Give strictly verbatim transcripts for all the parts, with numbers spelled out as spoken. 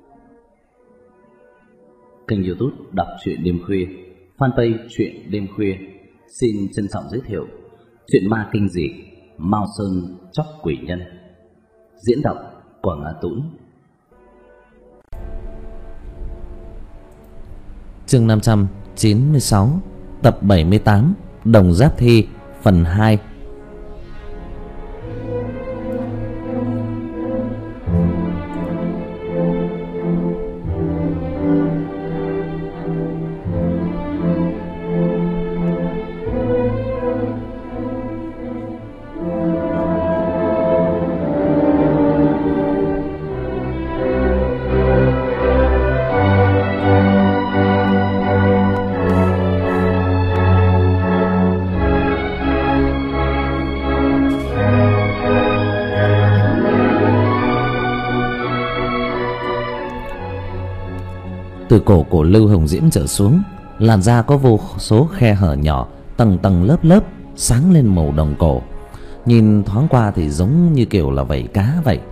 Kênh YouTube Đọc truyện đêm khuya, fanpage truyện đêm khuya xin trân trọng giới thiệu truyện ma kinh dị Mao Sơn Chóc Quỷ Nhân, diễn đọc của Ngã Tũn. Chương năm trăm chín mươi sáu, tập bảy mươi tám, Đồng Giáp Thi, phần hai. Từ cổ của Lưu Hồng Diễm trở xuống, làn da có vô số khe hở nhỏ, tầng tầng lớp lớp, sáng lên màu đồng cổ. Nhìn thoáng qua thì giống như kiểu là vảy cá vậy.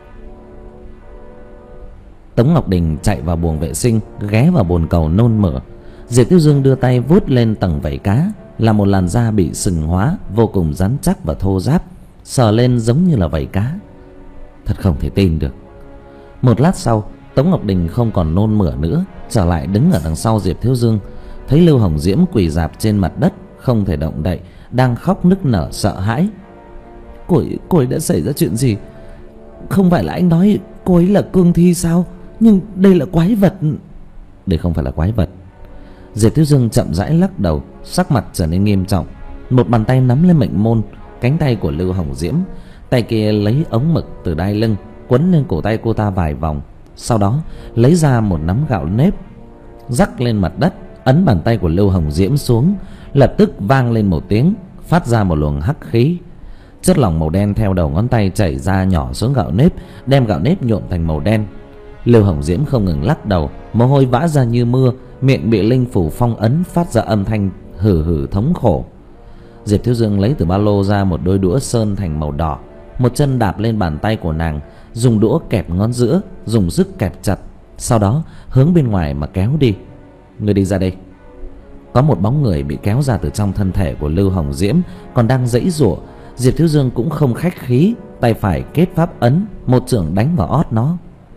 Tống Ngọc Đình chạy vào buồng vệ sinh, ghé vào bồn cầu nôn mửa. Diệp Tiêu Dương đưa tay vuốt lên tầng vảy cá, là một làn da bị sừng hóa, vô cùng rắn chắc và thô ráp, sờ lên giống như là vảy cá. Thật không thể tin được. Một lát sau, Tống Ngọc Đình không còn nôn mửa nữa, trở lại đứng ở đằng sau Diệp Thiếu Dương. Thấy Lưu Hồng Diễm quỳ rạp trên mặt đất, không thể động đậy, đang khóc nức nở sợ hãi. Cô ấy, cô ấy đã xảy ra chuyện gì? Không phải là anh nói cô ấy là cương thi sao? Nhưng đây là quái vật. Đây không phải là quái vật. Diệp Thiếu Dương chậm rãi lắc đầu, sắc mặt trở nên nghiêm trọng. Một bàn tay nắm lên mệnh môn, cánh tay của Lưu Hồng Diễm, tay kia lấy ống mực từ đai lưng quấn lên cổ tay cô ta vài vòng. Sau đó lấy ra một nắm gạo nếp, rắc lên mặt đất, ấn bàn tay của Lưu Hồng Diễm xuống. Lập tức vang lên một tiếng, phát ra một luồng hắc khí. Chất lỏng màu đen theo đầu ngón tay chảy ra nhỏ xuống gạo nếp, đem gạo nếp nhuộm thành màu đen. Lưu Hồng Diễm không ngừng lắc đầu, mồ hôi vã ra như mưa, miệng bị linh phủ phong ấn, phát ra âm thanh hừ hừ thống khổ. Diệp Thiếu Dương lấy từ ba lô ra một đôi đũa sơn thành màu đỏ, một chân đạp lên bàn tay của nàng, dùng đũa kẹp ngón giữa, dùng sức kẹp chặt, sau đó hướng bên ngoài mà kéo đi. Người đi ra đây. Có một bóng người bị kéo ra từ trong thân thể của Lưu Hồng Diễm, còn đang giãy giụa. Diệp Thiếu Dương cũng không khách khí, tay phải kết pháp ấn, một chưởng đánh vào ót nó.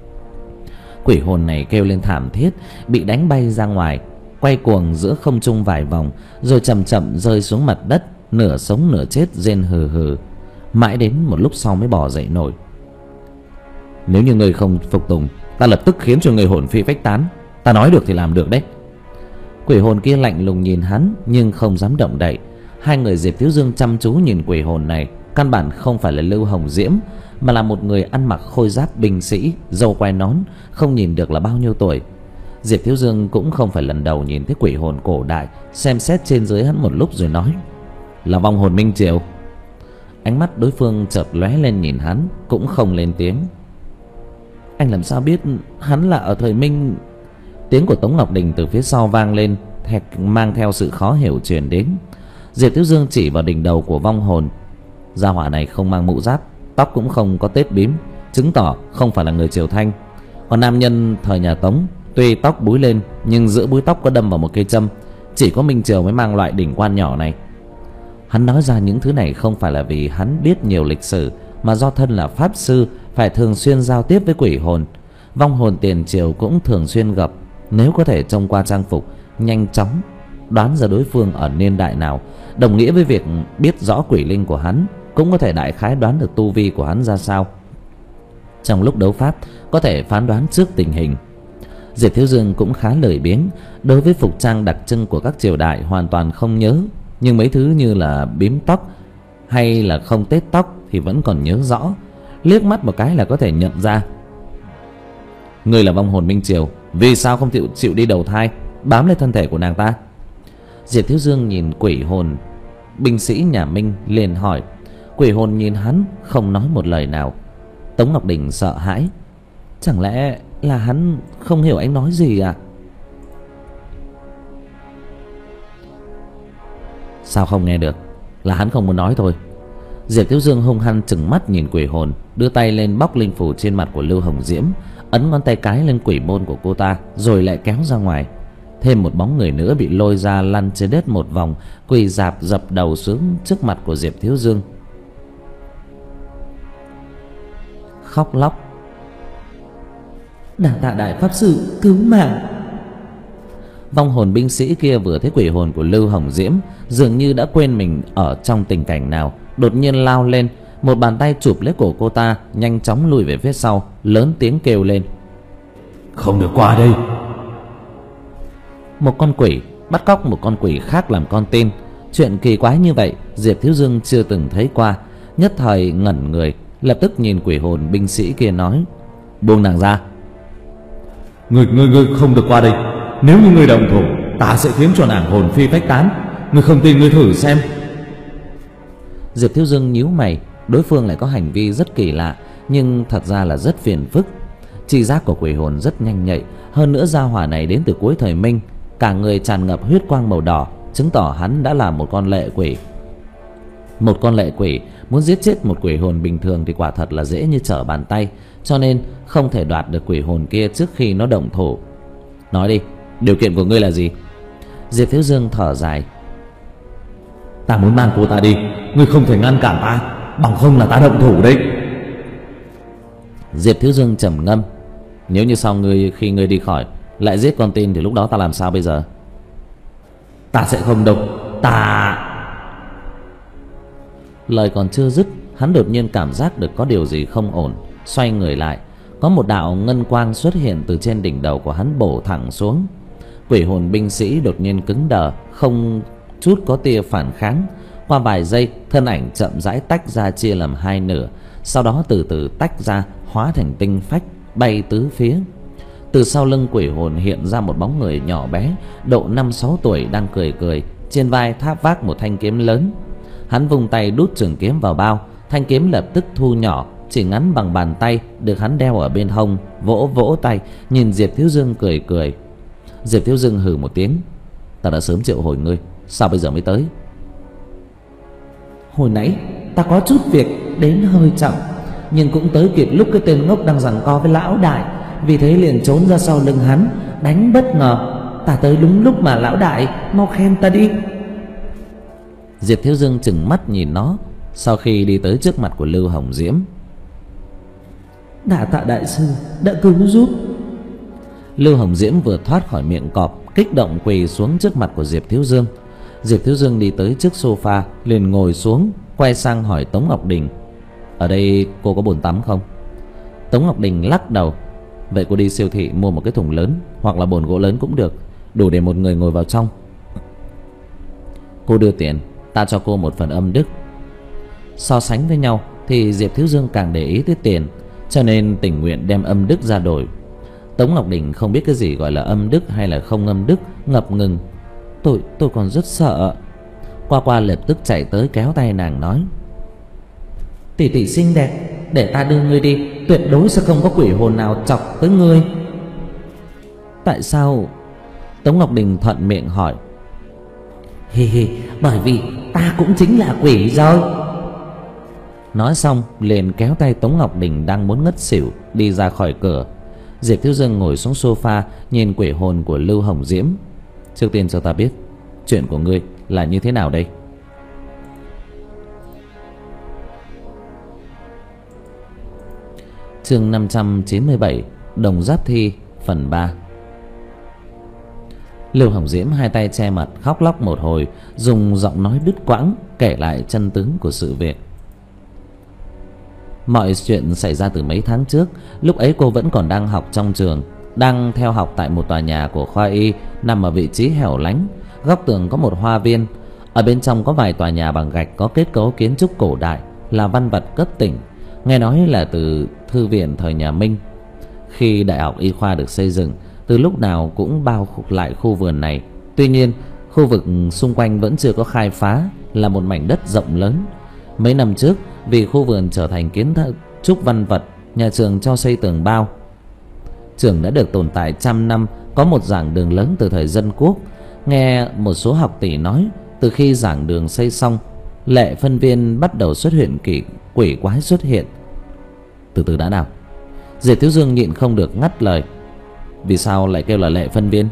Quỷ hồn này kêu lên thảm thiết, bị đánh bay ra ngoài, quay cuồng giữa không trung vài vòng, rồi chậm chậm rơi xuống mặt đất, nửa sống nửa chết, rên hừ hừ. Mãi đến một lúc sau mới bò dậy nổi. Nếu như người không phục tùng, ta lập tức khiến cho người hồn phi phách tán. Ta nói được thì làm được đấy. Quỷ hồn kia lạnh lùng nhìn hắn, nhưng không dám động đậy. Hai người Diệp Thiếu Dương chăm chú nhìn quỷ hồn này, căn bản không phải là Lưu Hồng Diễm, mà là một người ăn mặc khôi giáp binh sĩ, râu quai nón, không nhìn được là bao nhiêu tuổi. Diệp Thiếu Dương cũng không phải lần đầu nhìn thấy quỷ hồn cổ đại, xem xét trên dưới hắn một lúc rồi nói: là vong hồn Minh Triều. Ánh mắt đối phương chợt lóe lên nhìn hắn, cũng không lên tiếng. Anh làm sao biết hắn là ở thời Minh? Tiếng của Tống Ngọc Đình từ phía sau vang lên, mang theo sự khó hiểu truyền đến. Diệp Thiếu Dương chỉ vào đỉnh đầu của vong hồn. Gia hỏa này không mang mũ giáp, tóc cũng không có tết bím, chứng tỏ không phải là người Triều Thanh. Còn nam nhân thời nhà Tống, tuy tóc búi lên, nhưng giữa búi tóc có đâm vào một cây châm. Chỉ có Minh Triều mới mang loại đỉnh quan nhỏ này. Hắn nói ra những thứ này không phải là vì hắn biết nhiều lịch sử, mà do thân là pháp sư, phải thường xuyên giao tiếp với quỷ hồn. Vong hồn tiền triều cũng thường xuyên gặp. Nếu có thể trông qua trang phục, nhanh chóng đoán ra đối phương ở niên đại nào, đồng nghĩa với việc biết rõ quỷ linh của hắn, cũng có thể đại khái đoán được tu vi của hắn ra sao. Trong lúc đấu pháp, có thể phán đoán trước tình hình. Diệp Thiếu Dương cũng khá lười biếng, đối với phục trang đặc trưng của các triều đại hoàn toàn không nhớ, nhưng mấy thứ như là bím tóc hay là không tết tóc thì vẫn còn nhớ rõ, liếc mắt một cái là có thể nhận ra. Người là vong hồn Minh Triều, vì sao không chịu, chịu đi đầu thai, bám lên thân thể của nàng ta? Diệp Thiếu Dương nhìn quỷ hồn binh sĩ nhà Minh liền hỏi. Quỷ hồn nhìn hắn không nói một lời nào. Tống Ngọc Đình sợ hãi. Chẳng lẽ là hắn không hiểu anh nói gì à? Sao không nghe được? Là hắn không muốn nói thôi. Diệp Thiếu Dương hung hăng trừng mắt nhìn quỷ hồn, đưa tay lên bóc linh phù trên mặt của Lưu Hồng Diễm, ấn ngón tay cái lên quỷ môn của cô ta, rồi lại kéo ra ngoài. Thêm một bóng người nữa bị lôi ra lăn trên đất một vòng, quỳ rạp dập đầu xuống trước mặt của Diệp Thiếu Dương, khóc lóc: "Đà tạ đại pháp sư cứu mạng." Vong hồn binh sĩ kia vừa thấy quỷ hồn của Lưu Hồng Diễm, dường như đã quên mình ở trong tình cảnh nào, đột nhiên lao lên, một bàn tay chụp lấy cổ cô ta, nhanh chóng lùi về phía sau, lớn tiếng kêu lên: "Không được qua đây!" Một con quỷ bắt cóc một con quỷ khác làm con tin. Chuyện kỳ quái như vậy Diệp Thiếu Dương chưa từng thấy qua, nhất thời ngẩn người, lập tức nhìn quỷ hồn binh sĩ kia nói: "Buông nàng ra." Ngươi ngươi ngươi không được qua đây. Nếu như ngươi động thủ, ta sẽ khiến cho nàng hồn phi phách tán. Ngươi không tin, ngươi thử xem." Diệp Thiếu Dương nhíu mày, đối phương lại có hành vi rất kỳ lạ, nhưng thật ra là rất phiền phức. Tri giác của quỷ hồn rất nhanh nhạy, hơn nữa gia hỏa này đến từ cuối thời Minh, cả người tràn ngập huyết quang màu đỏ, chứng tỏ hắn đã là một con lệ quỷ. Một con lệ quỷ muốn giết chết một quỷ hồn bình thường thì quả thật là dễ như trở bàn tay, cho nên không thể đoạt được quỷ hồn kia trước khi nó động thủ. "Nói đi, điều kiện của ngươi là gì?" Diệp Thiếu Dương thở dài: "Ta muốn mang cô ta đi, ngươi không thể ngăn cản ta, bằng không là ta động thủ đấy." Diệp Thiếu Dương trầm ngâm: "Nếu như sau ngươi khi ngươi đi khỏi lại giết con tin thì lúc đó ta làm sao bây giờ?" "Ta sẽ không đâu, ta..." Lời còn chưa dứt, hắn đột nhiên cảm giác được có điều gì không ổn, xoay người lại, có một đạo ngân quang xuất hiện từ trên đỉnh đầu của hắn bổ thẳng xuống. Quỷ hồn binh sĩ đột nhiên cứng đờ, không chút có tia phản kháng. Qua vài giây, thân ảnh chậm rãi tách ra, chia làm hai nửa, sau đó từ từ tách ra, hóa thành tinh phách bay tứ phía. Từ sau lưng quỷ hồn hiện ra một bóng người nhỏ bé, độ năm sáu tuổi, đang cười cười, trên vai tháp vác một thanh kiếm lớn. Hắn vung tay đút trường kiếm vào bao, thanh kiếm lập tức thu nhỏ, chỉ ngắn bằng bàn tay, được hắn đeo ở bên hông, vỗ vỗ tay, nhìn Diệp Thiếu Dương cười cười. Diệp Thiếu Dương hừ một tiếng: "Ta đã sớm triệu hồi ngươi, sao bây giờ mới tới?" "Hồi nãy ta có chút việc đến hơi chậm, nhưng cũng tới kịp lúc cái tên ngốc đang giằng co với lão đại, vì thế liền trốn ra sau lưng hắn, đánh bất ngờ. Ta tới đúng lúc mà lão đại, mau khen ta đi." Diệp Thiếu Dương chừng mắt nhìn nó, sau khi đi tới trước mặt của Lưu Hồng Diễm: "Đà tạ đại sư đã cứu giúp." Lưu Hồng Diễm vừa thoát khỏi miệng cọp, kích động quỳ xuống trước mặt của Diệp Thiếu Dương. Diệp Thiếu Dương đi tới trước sofa, liền ngồi xuống, quay sang hỏi Tống Ngọc Đình: "Ở đây cô có bồn tắm không?" Tống Ngọc Đình lắc đầu: "Vậy cô đi siêu thị mua một cái thùng lớn, hoặc là bồn gỗ lớn cũng được, đủ để một người ngồi vào trong. Cô đưa tiền, ta cho cô một phần âm đức." So sánh với nhau thì Diệp Thiếu Dương càng để ý tới tiền, cho nên tình nguyện đem âm đức ra đổi. Tống Ngọc Đình không biết cái gì gọi là âm đức hay là không âm đức, ngập ngừng: Tôi tôi còn rất sợ." Qua Qua lập tức chạy tới kéo tay nàng nói: "Tỷ tỷ xinh đẹp, để ta đưa ngươi đi, tuyệt đối sẽ không có quỷ hồn nào chọc tới ngươi." "Tại sao?" Tống Ngọc Đình thuận miệng hỏi. "Hi hi, bởi vì ta cũng chính là quỷ rồi." Nói xong liền kéo tay Tống Ngọc Đình đang muốn ngất xỉu đi ra khỏi cửa. Diệp Thiếu Dương ngồi xuống sofa, nhìn quỷ hồn của Lưu Hồng Diễm: "Trước tiên cho ta biết, chuyện của ngươi là như thế nào đây?" Chương năm trăm chín mươi bảy, Đồng Giáp Thi, phần ba. Lưu Hồng Diễm hai tay che mặt khóc lóc một hồi, dùng giọng nói đứt quãng kể lại chân tướng của sự việc. Mọi chuyện xảy ra từ mấy tháng trước. Lúc ấy cô vẫn còn đang học trong trường, đang theo học tại một tòa nhà của khoa y nằm ở vị trí hẻo lánh. Góc tường có một hoa viên, ở bên trong có vài tòa nhà bằng gạch có kết cấu kiến trúc cổ đại, là văn vật cấp tỉnh, nghe nói là từ thư viện thời nhà Minh. Khi đại học y khoa được xây dựng, từ lúc nào cũng bao lại khu vườn này. Tuy nhiên khu vực xung quanh vẫn chưa có khai phá, là một mảnh đất rộng lớn. Mấy năm trước, vì khu vườn trở thành kiến trúc văn vật, nhà trường cho xây tường bao. Trường đã được tồn tại trăm năm, có một giảng đường lớn từ thời dân quốc. Nghe một số học tỷ nói, từ khi giảng đường xây xong, lệ phân viên bắt đầu xuất hiện, kỳ quỷ quái xuất hiện. Từ từ đã nào. Diệp Thiếu Dương nhịn không được ngắt lời. Vì sao lại kêu là lệ phân viên?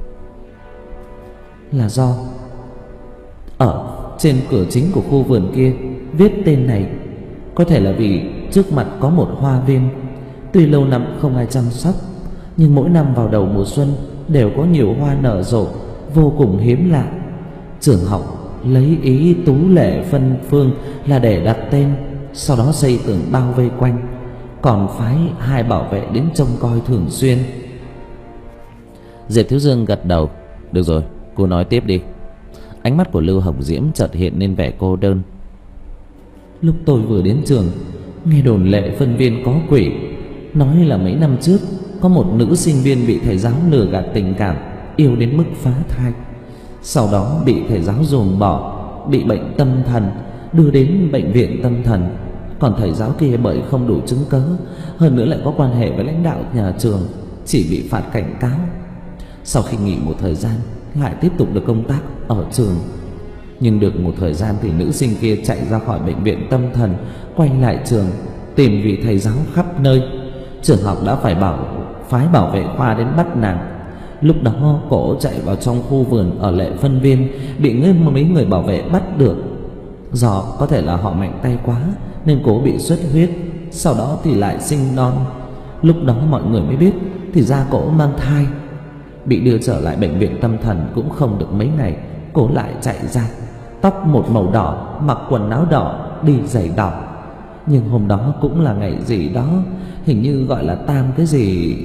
Là do ở trên cửa chính của khu vườn kia viết tên này. Có thể là vì trước mặt có một hoa viên, tuy lâu năm không ai chăm sóc, nhưng mỗi năm vào đầu mùa xuân đều có nhiều hoa nở rộ, vô cùng hiếm lạ. Trưởng học lấy ý tú lệ phân phương là để đặt tên, sau đó xây tường bao vây quanh, còn phái hai bảo vệ đến trông coi thường xuyên. Diệp Thiếu Dương gật đầu. Được rồi, cô nói tiếp đi. Ánh mắt của Lưu Hồng Diễm chợt hiện lên vẻ cô đơn. Lúc tôi vừa đến trường, nghe đồn lệ phân viên có quỷ, nói là mấy năm trước có một nữ sinh viên bị thầy giáo lừa gạt tình cảm, yêu đến mức phá thai. Sau đó bị thầy giáo dồn bỏ, bị bệnh tâm thần, đưa đến bệnh viện tâm thần. Còn thầy giáo kia bởi không đủ chứng cớ, hơn nữa lại có quan hệ với lãnh đạo nhà trường, chỉ bị phạt cảnh cáo. Sau khi nghỉ một thời gian, lại tiếp tục được công tác ở trường. Nhưng được một thời gian thì nữ sinh kia chạy ra khỏi bệnh viện tâm thần, quay lại trường tìm vị thầy giáo khắp nơi. Trường học đã phải bảo phái bảo vệ khoa đến bắt nàng. Lúc đó cổ chạy vào trong khu vườn ở lệ phân viên, bị mấy người bảo vệ bắt được. Do có thể là họ mạnh tay quá nên cổ bị xuất huyết, sau đó thì lại sinh non. Lúc đó mọi người mới biết thì ra cổ mang thai. Bị đưa trở lại bệnh viện tâm thần cũng không được mấy ngày, cổ lại chạy ra, tóc một màu đỏ, mặc quần áo đỏ, đi giày đỏ. Nhưng hôm đó cũng là ngày gì đó, hình như gọi là tam cái gì.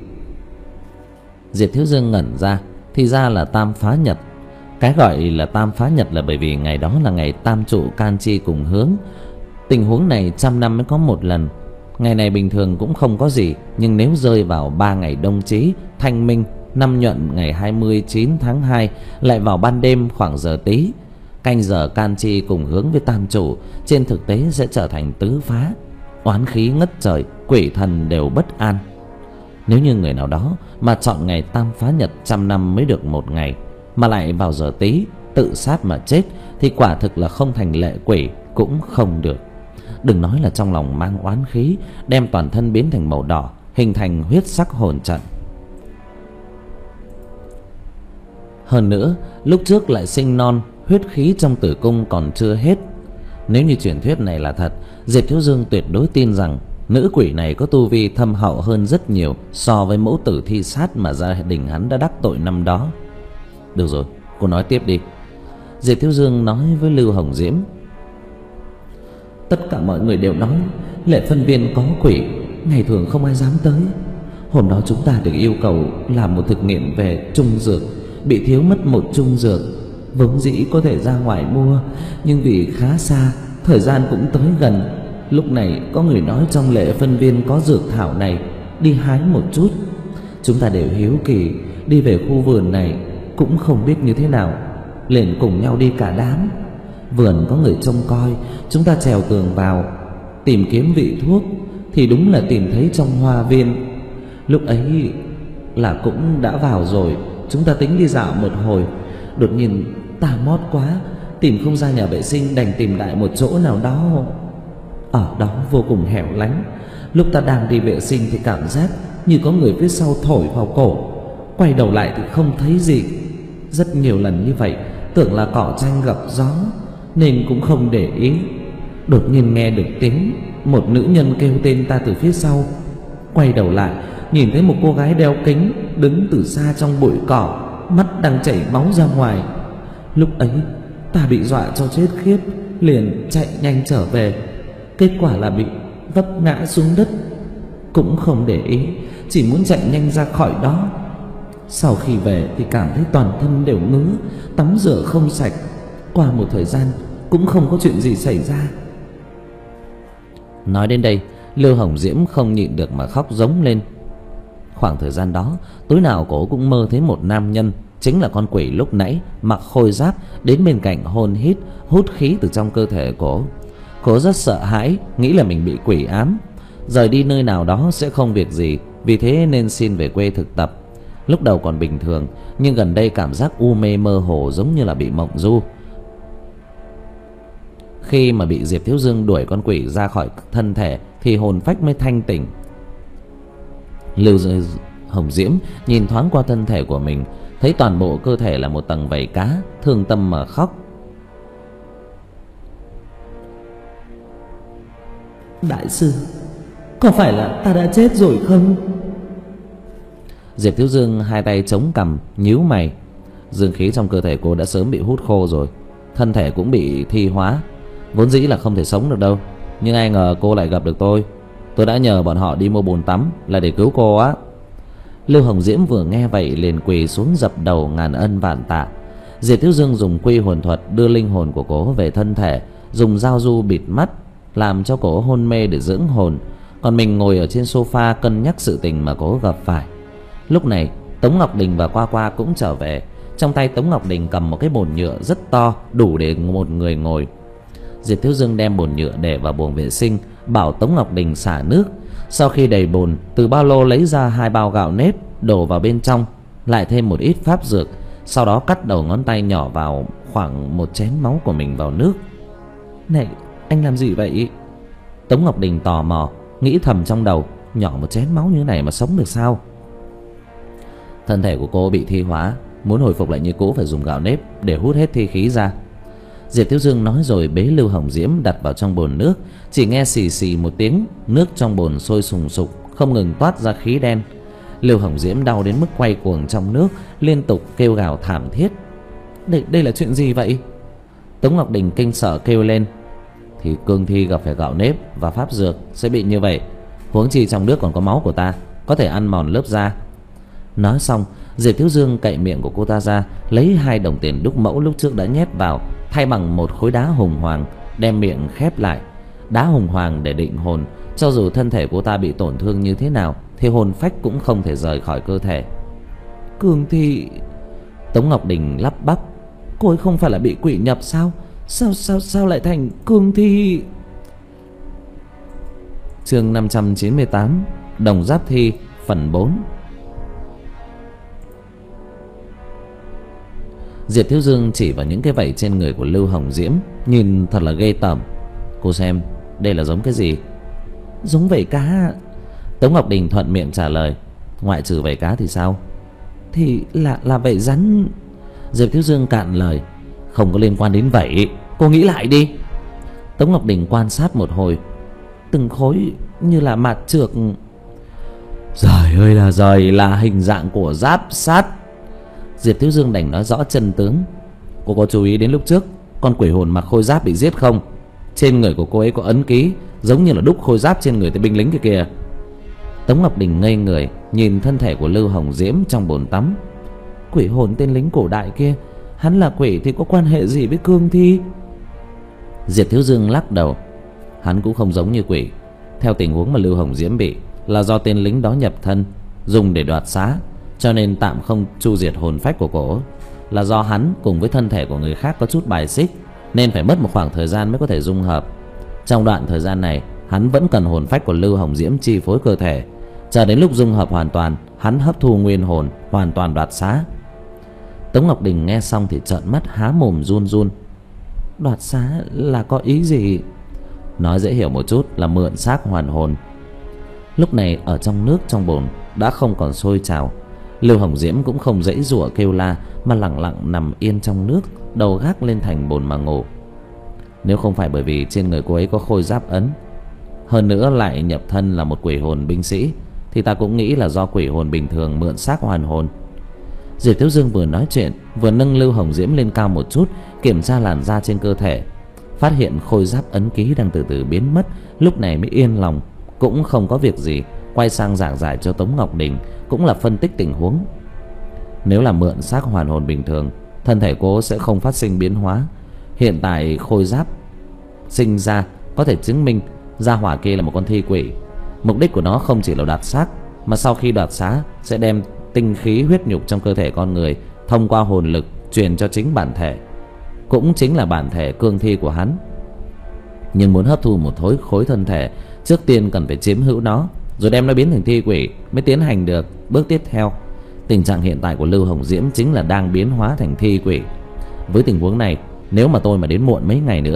Diệp Thiếu Dương ngẩn ra. Thì ra là tam phá nhật. Cái gọi là tam phá nhật là bởi vì ngày đó là ngày tam trụ can chi cùng hướng. Tình huống này trăm năm mới có một lần. Ngày này bình thường cũng không có gì, nhưng nếu rơi vào ba ngày đông chí, thanh minh, năm nhuận ngày hai mươi chín tháng hai, lại vào ban đêm khoảng giờ tí, canh giờ can chi cùng hướng với tam chủ, trên thực tế sẽ trở thành tứ phá. Oán khí ngất trời, quỷ thần đều bất an. Nếu như người nào đó mà chọn ngày tam phá nhật trăm năm mới được một ngày, mà lại vào giờ tí tự sát mà chết, thì quả thực là không thành lệ quỷ cũng không được. Đừng nói là trong lòng mang oán khí, đem toàn thân biến thành màu đỏ, hình thành huyết sắc hồn trận. Hơn nữa, lúc trước lại sinh non, huyết khí trong tử cung còn chưa hết. Nếu như truyền thuyết này là thật, Diệp Thiếu Dương tuyệt đối tin rằng nữ quỷ này có tu vi thâm hậu hơn rất nhiều so với mẫu tử thi sát mà gia đình hắn đã đắc tội năm đó. Được rồi, cô nói tiếp đi. Diệp Thiếu Dương nói với Lưu Hồng Diễm. Tất cả mọi người đều nói lệ phân viên có quỷ, ngày thường không ai dám tới. Hôm đó chúng ta được yêu cầu làm một thực nghiệm về trung dược, bị thiếu mất một trung dược. Vốn dĩ có thể ra ngoài mua, nhưng vì khá xa, thời gian cũng tới gần. Lúc này có người nói trong lệ phân viên có dược thảo này, đi hái một chút. Chúng ta đều hiếu kỳ, đi về khu vườn này cũng không biết như thế nào, liền cùng nhau đi cả đám. Vườn có người trông coi, chúng ta trèo tường vào tìm kiếm vị thuốc, thì đúng là tìm thấy trong hoa viên. Lúc ấy là cũng đã vào rồi. Chúng ta tính đi dạo một hồi, đột nhiên ta mót quá, tìm không ra nhà vệ sinh, đành tìm lại một chỗ nào đó. Ở đó vô cùng hẻo lánh. Lúc ta đang đi vệ sinh thì cảm giác như có người phía sau thổi vào cổ. Quay đầu lại thì không thấy gì. Rất nhiều lần như vậy, tưởng là cỏ tranh gặp gió nên cũng không để ý. Đột nhiên nghe được tiếng một nữ nhân kêu tên ta từ phía sau. Quay đầu lại, nhìn thấy một cô gái đeo kính đứng từ xa trong bụi cỏ, mắt đang chảy máu ra ngoài. Lúc ấy ta bị dọa cho chết khiếp, liền chạy nhanh trở về. Kết quả là bị vấp ngã xuống đất. Cũng không để ý, chỉ muốn chạy nhanh ra khỏi đó. Sau khi về thì cảm thấy toàn thân đều ngứa, tắm rửa không sạch. Qua một thời gian cũng không có chuyện gì xảy ra. Nói đến đây, Lưu Hồng Diễm không nhịn được mà khóc rống lên. Khoảng thời gian đó, tối nào cổ cũng mơ thấy một nam nhân, chính là con quỷ lúc nãy, mặc khôi giáp đến bên cạnh hôn hít, hút khí từ trong cơ thể cổ. Cổ rất sợ hãi, nghĩ là mình bị quỷ ám, rời đi nơi nào đó sẽ không việc gì, vì thế nên xin về quê thực tập. Lúc đầu còn bình thường, nhưng gần đây cảm giác u mê mơ hồ giống như là bị mộng du. Khi mà bị Diệp Thiếu Dương đuổi con quỷ ra khỏi thân thể thì hồn phách mới thanh tỉnh. Lưu Hồng Diễm nhìn thoáng qua thân thể của mình, thấy toàn bộ cơ thể là một tầng vảy cá, thương tâm mà khóc. Đại sư, có phải là ta đã chết rồi không? Diệp Thiếu Dương hai tay chống cằm, nhíu mày. Dương khí trong cơ thể cô đã sớm bị hút khô rồi, thân thể cũng bị thi hóa, vốn dĩ là không thể sống được đâu. Nhưng ai ngờ cô lại gặp được tôi. Tôi đã nhờ bọn họ đi mua bồn tắm là để cứu cô á. Lưu Hồng Diễm vừa nghe vậy liền quỳ xuống dập đầu ngàn ân vạn tạ. Diệp Thiếu Dương dùng quy hồn thuật đưa linh hồn của cô về thân thể, dùng dao du bịt mắt làm cho cô hôn mê để dưỡng hồn. Còn mình ngồi ở trên sofa cân nhắc sự tình mà cô gặp phải. Lúc này Tống Ngọc Đình và Qua Qua cũng trở về. Trong tay Tống Ngọc Đình cầm một cái bồn nhựa rất to, đủ để một người ngồi. Diệp Thiếu Dương đem bồn nhựa để vào bồn vệ sinh, bảo Tống Ngọc Đình xả nước. Sau khi đầy bồn, từ ba lô lấy ra hai bao gạo nếp đổ vào bên trong, lại thêm một ít pháp dược. Sau đó cắt đầu ngón tay nhỏ vào khoảng một chén máu của mình vào nước. Này, anh làm gì vậy? Tống Ngọc Đình tò mò, nghĩ thầm trong đầu, nhỏ một chén máu như này mà sống được sao? Thân thể của cô bị thi hóa, muốn hồi phục lại như cũ phải dùng gạo nếp để hút hết thi khí ra. Diệp Thiếu Dương nói rồi bế Lưu Hồng Diễm đặt vào trong bồn nước. Chỉ nghe xì xì một tiếng, nước trong bồn sôi sùng sục, không ngừng toát ra khí đen. Lưu Hồng Diễm đau đến mức quay cuồng trong nước, liên tục kêu gào thảm thiết. Đây, đây là chuyện gì vậy? Tống Ngọc Đình kinh sợ kêu lên. Thì cương thi gặp phải gạo nếp và pháp dược sẽ bị như vậy, huống chi trong nước còn có máu của ta, có thể ăn mòn lớp da. Nói xong, Diệp Thiếu Dương cậy miệng của cô ta ra, lấy hai đồng tiền đúc mẫu lúc trước đã nhét vào, thay bằng một khối đá hùng hoàng, đem miệng khép lại. Đá hùng hoàng để định hồn, cho dù thân thể cô ta bị tổn thương như thế nào thì hồn phách cũng không thể rời khỏi cơ thể. Cương thi... Tống Ngọc Đình lắp bắp. Cô ấy không phải là bị quỷ nhập sao? Sao sao sao lại thành cương thi? Chương năm trăm chín mươi tám, Đồng Giáp Thi, phần bốn. Diệp Thiếu Dương chỉ vào những cái vảy trên người của Lưu Hồng Diễm, nhìn thật là ghê tởm. Cô xem, đây là giống cái gì? Giống vảy cá. Tống Ngọc Đình thuận miệng trả lời. Ngoại trừ vảy cá thì sao? Thì là là vảy rắn. Diệp Thiếu Dương cạn lời. Không có liên quan đến vảy, cô nghĩ lại đi. Tống Ngọc Đình quan sát một hồi. Từng khối như là mạt trược. Giời ơi là giời, là hình dạng của giáp sát. Diệp Thiếu Dương đành nói rõ chân tướng. Cô có chú ý đến lúc trước con quỷ hồn mặc khôi giáp bị giết không? Trên người của cô ấy có ấn ký giống như là đúc khôi giáp trên người tên binh lính kia kìa. Tống Ngọc Đình ngây người nhìn thân thể của Lưu Hồng Diễm trong bồn tắm. Quỷ hồn tên lính cổ đại kia, hắn là quỷ thì có quan hệ gì với cương thi? Diệp Thiếu Dương lắc đầu. Hắn cũng không giống như quỷ. Theo tình huống mà Lưu Hồng Diễm bị là do tên lính đó nhập thân, dùng để đoạt xá, cho nên tạm không chu diệt hồn phách của cổ. Là do hắn cùng với thân thể của người khác có chút bài xích, nên phải mất một khoảng thời gian mới có thể dung hợp. Trong đoạn thời gian này, hắn vẫn cần hồn phách của Lưu Hồng Diễm chi phối cơ thể. Chờ đến lúc dung hợp hoàn toàn, hắn hấp thu nguyên hồn, hoàn toàn đoạt xá. Tống Ngọc Đình nghe xong thì trợn mắt há mồm run run. Đoạt xá là có ý gì? Nói dễ hiểu một chút là mượn xác hoàn hồn. Lúc này ở trong nước trong bồn đã không còn sôi trào. Lưu Hồng Diễm cũng không giãy giụa kêu la, mà lặng lặng nằm yên trong nước, đầu gác lên thành bồn mà ngủ. Nếu không phải bởi vì trên người cô ấy có khôi giáp ấn, hơn nữa lại nhập thân là một quỷ hồn binh sĩ, thì ta cũng nghĩ là do quỷ hồn bình thường mượn xác hoàn hồn. Diệp Thiếu Dương vừa nói chuyện vừa nâng Lưu Hồng Diễm lên cao một chút, kiểm tra làn da trên cơ thể, phát hiện khôi giáp ấn ký đang từ từ biến mất. Lúc này mới yên lòng, cũng không có việc gì, quay sang giảng giải cho Tống Ngọc Đình, cũng là phân tích tình huống. Nếu là mượn xác hoàn hồn bình thường, thân thể cô sẽ không phát sinh biến hóa. Hiện tại khôi giáp sinh ra có thể chứng minh gia hỏa kia là một con thi quỷ. Mục đích của nó không chỉ là đoạt xác, mà sau khi đoạt xá sẽ đem tinh khí huyết nhục trong cơ thể con người thông qua hồn lực truyền cho chính bản thể, cũng chính là bản thể cương thi của hắn. Nhưng muốn hấp thu một thối khối thân thể, trước tiên cần phải chiếm hữu nó, rồi đem nó biến thành thi quỷ mới tiến hành được bước tiếp theo. Tình trạng hiện tại của Lưu Hồng Diễm chính là đang biến hóa thành thi quỷ. Với tình huống này, nếu mà tôi mà đến muộn mấy ngày nữa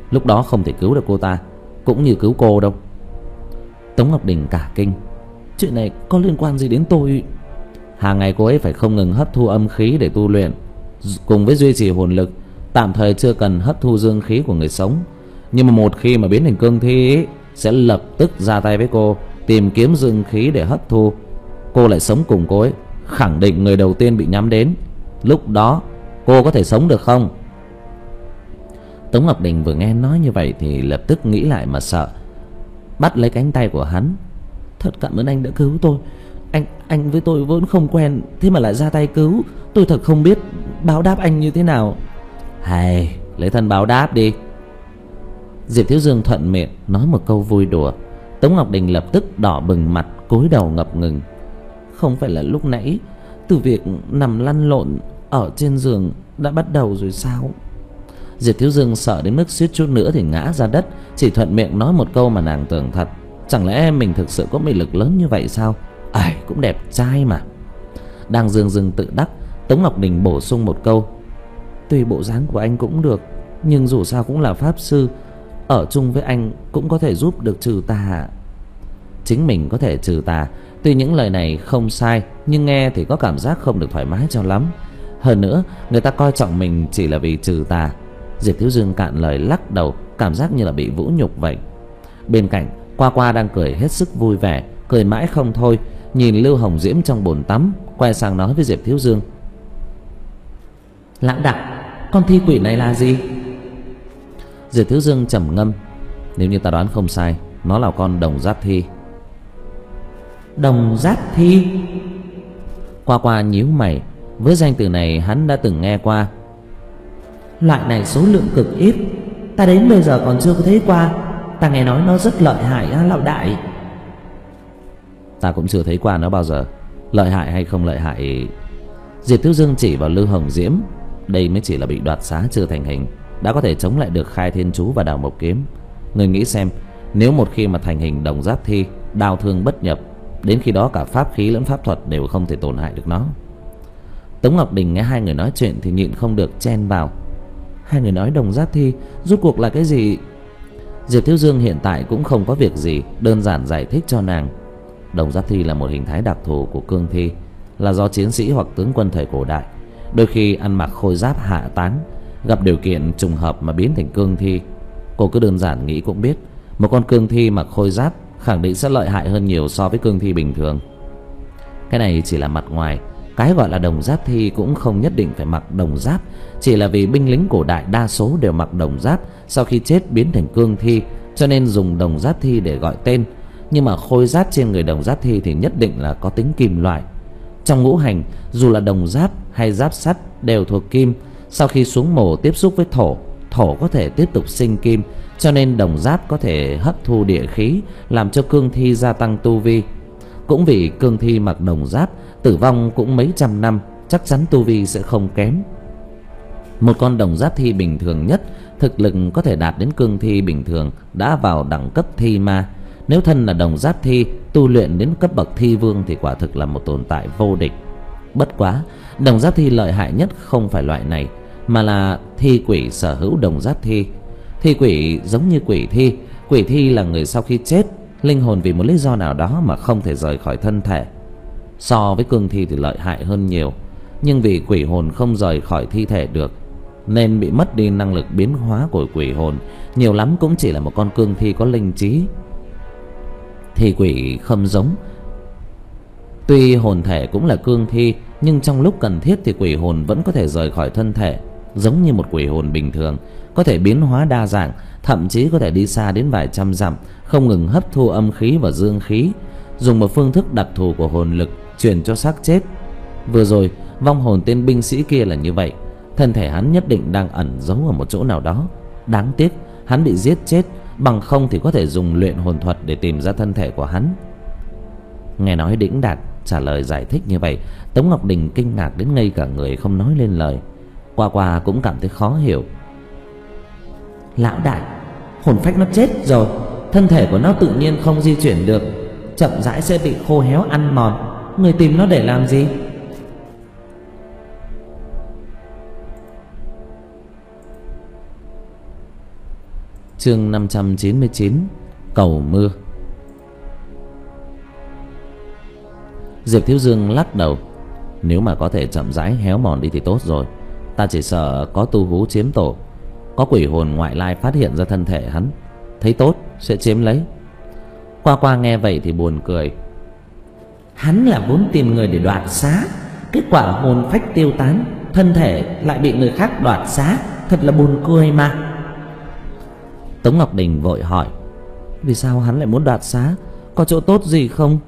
lúc đó không thể cứu được cô ta, cũng như cứu cô đâu. Tống Ngọc Đình cả kinh. Chuyện này có liên quan gì đến tôi? Hàng ngày cô ấy phải không ngừng hấp thu âm khí để tu luyện, cùng với duy trì hồn lực. Tạm thời chưa cần hấp thu dương khí của người sống, nhưng mà một khi mà biến thành cương thi ấy, sẽ lập tức ra tay với cô, tìm kiếm dương khí để hấp thu. Cô lại sống cùng cô ấy, khẳng định người đầu tiên bị nhắm đến. Lúc đó cô có thể sống được không? Tống Ngọc Đình vừa nghe nói như vậy thì lập tức nghĩ lại mà sợ, bắt lấy cánh tay của hắn. Thật cảm ơn anh đã cứu tôi. Anh anh với tôi vốn không quen, thế mà lại ra tay cứu. Tôi thật không biết báo đáp anh như thế nào. Hay, lấy thân báo đáp đi. Diệp Thiếu Dương thuận miệng nói một câu vui đùa. Tống Ngọc Đình lập tức đỏ bừng mặt, cúi đầu ngập ngừng. Không phải là lúc nãy từ việc nằm lăn lộn ở trên giường đã bắt đầu rồi sao? Diệp Thiếu Dương sợ đến mức suýt chút nữa thì ngã ra đất, chỉ thuận miệng nói một câu mà nàng tưởng thật. Chẳng lẽ mình thực sự có mị lực lớn như vậy sao? Ai cũng đẹp trai mà. Đang dương dương tự đắc, Tống Ngọc Đình bổ sung một câu. Tuy bộ dáng của anh cũng được, nhưng dù sao cũng là pháp sư, ở chung với anh cũng có thể giúp được trừ tà. Chính mình có thể trừ tà. Tuy những lời này không sai, nhưng nghe thì có cảm giác không được thoải mái cho lắm. Hơn nữa người ta coi trọng mình chỉ là vì trừ tà. Diệp Thiếu Dương cạn lời lắc đầu, cảm giác như là bị vũ nhục vậy. Bên cạnh Qua Qua đang cười hết sức vui vẻ, cười mãi không thôi, nhìn Lưu Hồng Diễm trong bồn tắm, quay sang nói với Diệp Thiếu Dương. Lão đại, con thi quỷ này là gì? Diệp Thiếu Dương trầm ngâm. Nếu như ta đoán không sai, nó là con đồng giáp thi. Đồng giáp thi? Qua Qua nhíu mày. Với danh từ này hắn đã từng nghe qua. Loại này số lượng cực ít, ta đến bây giờ còn chưa có thấy qua. Ta nghe nói nó rất lợi hại á lão đại. Ta cũng chưa thấy qua nó bao giờ. Lợi hại hay không lợi hại? Diệp Thiếu Dương chỉ vào Lưu Hồng Diễm. Đây mới chỉ là bị đoạt xá chưa thành hình, đã có thể chống lại được Khai Thiên Chú và Đào Mộc Kiếm. Người nghĩ xem, nếu một khi mà thành hình đồng giáp thi, đao thương bất nhập, đến khi đó cả pháp khí lẫn pháp thuật đều không thể tổn hại được nó. Tống Ngọc Đình nghe hai người nói chuyện thì nhịn không được chen vào. Hai người nói đồng giáp thi rốt cuộc là cái gì? Diệp Thiếu Dương hiện tại cũng không có việc gì, đơn giản giải thích cho nàng. Đồng giáp thi là một hình thái đặc thù của cương thi, là do chiến sĩ hoặc tướng quân thời cổ đại đôi khi ăn mặc khôi giáp hạ táng, gặp điều kiện trùng hợp mà biến thành cương thi. Cô cứ đơn giản nghĩ cũng biết, một con cương thi mặc khôi giáp khẳng định sẽ lợi hại hơn nhiều so với cương thi bình thường. Cái này chỉ là mặt ngoài. Cái gọi là đồng giáp thi cũng không nhất định phải mặc đồng giáp, chỉ là vì binh lính cổ đại đa số đều mặc đồng giáp, sau khi chết biến thành cương thi, cho nên dùng đồng giáp thi để gọi tên. Nhưng mà khôi giáp trên người đồng giáp thi thì nhất định là có tính kim loại. Trong ngũ hành, dù là đồng giáp hay giáp sắt đều thuộc kim. Sau khi xuống mồ tiếp xúc với thổ, thổ có thể tiếp tục sinh kim, cho nên đồng giáp có thể hấp thu địa khí, làm cho cương thi gia tăng tu vi. Cũng vì cương thi mặc đồng giáp, tử vong cũng mấy trăm năm, chắc chắn tu vi sẽ không kém. Một con đồng giáp thi bình thường nhất, thực lực có thể đạt đến cương thi bình thường, đã vào đẳng cấp thi ma. Nếu thân là đồng giáp thi, tu luyện đến cấp bậc thi vương thì quả thực là một tồn tại vô địch. Bất quá, đồng giáp thi lợi hại nhất không phải loại này, mà là thi quỷ sở hữu đồng giáp thi. Thi quỷ giống như quỷ thi. Quỷ thi là người sau khi chết, linh hồn vì một lý do nào đó mà không thể rời khỏi thân thể. So với cương thi thì lợi hại hơn nhiều, nhưng vì quỷ hồn không rời khỏi thi thể được, nên bị mất đi năng lực biến hóa của quỷ hồn. Nhiều lắm cũng chỉ là một con cương thi có linh trí. Thi quỷ không giống. Tuy hồn thể cũng là cương thi, nhưng trong lúc cần thiết thì quỷ hồn vẫn có thể rời khỏi thân thể. Giống như một quỷ hồn bình thường, có thể biến hóa đa dạng, thậm chí có thể đi xa đến vài trăm dặm, không ngừng hấp thu âm khí và dương khí, dùng một phương thức đặc thù của hồn lực truyền cho xác chết. Vừa rồi vong hồn tên binh sĩ kia là như vậy. Thân thể hắn nhất định đang ẩn giấu ở một chỗ nào đó. Đáng tiếc hắn bị giết chết, bằng không thì có thể dùng luyện hồn thuật để tìm ra thân thể của hắn. Nghe nói Đĩnh Đạt trả lời giải thích như vậy, Tống Ngọc Đình kinh ngạc đến ngây cả người, không nói lên lời. Qua Qua cũng cảm thấy khó hiểu. Lão đại, hồn phách nó chết rồi, thân thể của nó tự nhiên không di chuyển được, chậm rãi sẽ bị khô héo ăn mòn. Người tìm nó để làm gì? Chương năm trăm chín mươi chín. Cầu mưa. Diệp Thiếu Dương lắc đầu. Nếu mà có thể chậm rãi héo mòn đi thì tốt rồi. Ta chỉ sợ có tu hú chiếm tổ, có quỷ hồn ngoại lai phát hiện ra thân thể hắn, thấy tốt sẽ chiếm lấy. Qua Qua nghe vậy thì buồn cười. Hắn là vốn tìm người để đoạt xá, kết quả hồn phách tiêu tán, thân thể lại bị người khác đoạt xá, thật là buồn cười mà. Tống Ngọc Đình vội hỏi, vì sao hắn lại muốn đoạt xá? Có chỗ tốt gì không?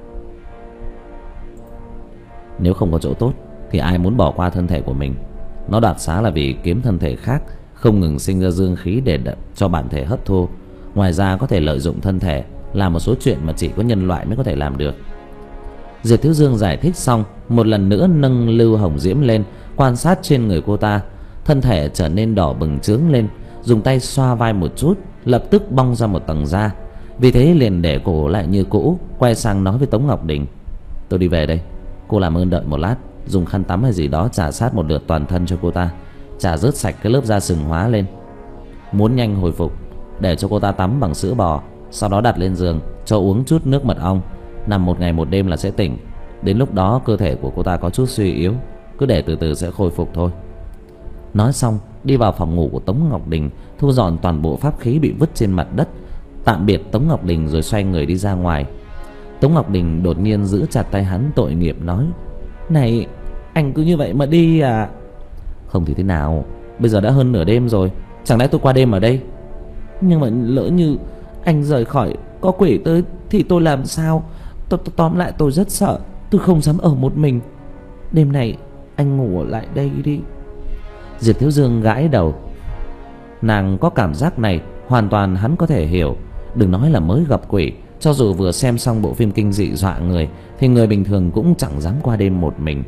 Nếu không có chỗ tốt thì ai muốn bỏ qua thân thể của mình. Nó đoạt xá là vì kiếm thân thể khác, không ngừng sinh ra dương khí để cho bản thể hấp thu. Ngoài ra có thể lợi dụng thân thể làm một số chuyện mà chỉ có nhân loại mới có thể làm được. Diệp Thiếu Dương giải thích xong, một lần nữa nâng Lưu Hồng Diễm lên, quan sát trên người cô ta. Thân thể trở nên đỏ bừng chướng lên, dùng tay xoa vai một chút, lập tức bong ra một tầng da. Vì thế liền để cổ lại như cũ, quay sang nói với Tống Ngọc Đình, tôi đi về đây, cô làm ơn đợi một lát, dùng khăn tắm hay gì đó chà sát một lượt toàn thân cho cô ta, chà rớt sạch cái lớp da sừng hóa lên. Muốn nhanh hồi phục, để cho cô ta tắm bằng sữa bò, sau đó đặt lên giường cho uống chút nước mật ong, nằm một ngày một đêm là sẽ tỉnh. Đến lúc đó cơ thể của cô ta có chút suy yếu, cứ để từ từ sẽ khôi phục thôi. Nói xong đi vào phòng ngủ của Tống Ngọc Đình, thu dọn toàn bộ pháp khí bị vứt trên mặt đất, tạm biệt Tống Ngọc Đình rồi xoay người đi ra ngoài. Tống Ngọc Đình đột nhiên giữ chặt tay hắn tội nghiệp nói, này, anh cứ như vậy mà đi à? Không thì thế nào, bây giờ đã hơn nửa đêm rồi, chẳng lẽ tôi qua đêm ở đây? Nhưng mà lỡ như anh rời khỏi có quỷ tới thì tôi làm sao? Tôi tóm lại tôi rất sợ, tôi không dám ở một mình. Đêm này anh ngủ ở lại đây đi. Diệp Thiếu Dương gãi đầu. Nàng có cảm giác này hoàn toàn hắn có thể hiểu. Đừng nói là mới gặp quỷ, cho dù vừa xem xong bộ phim kinh dị dọa người thì người bình thường cũng chẳng dám qua đêm một mình.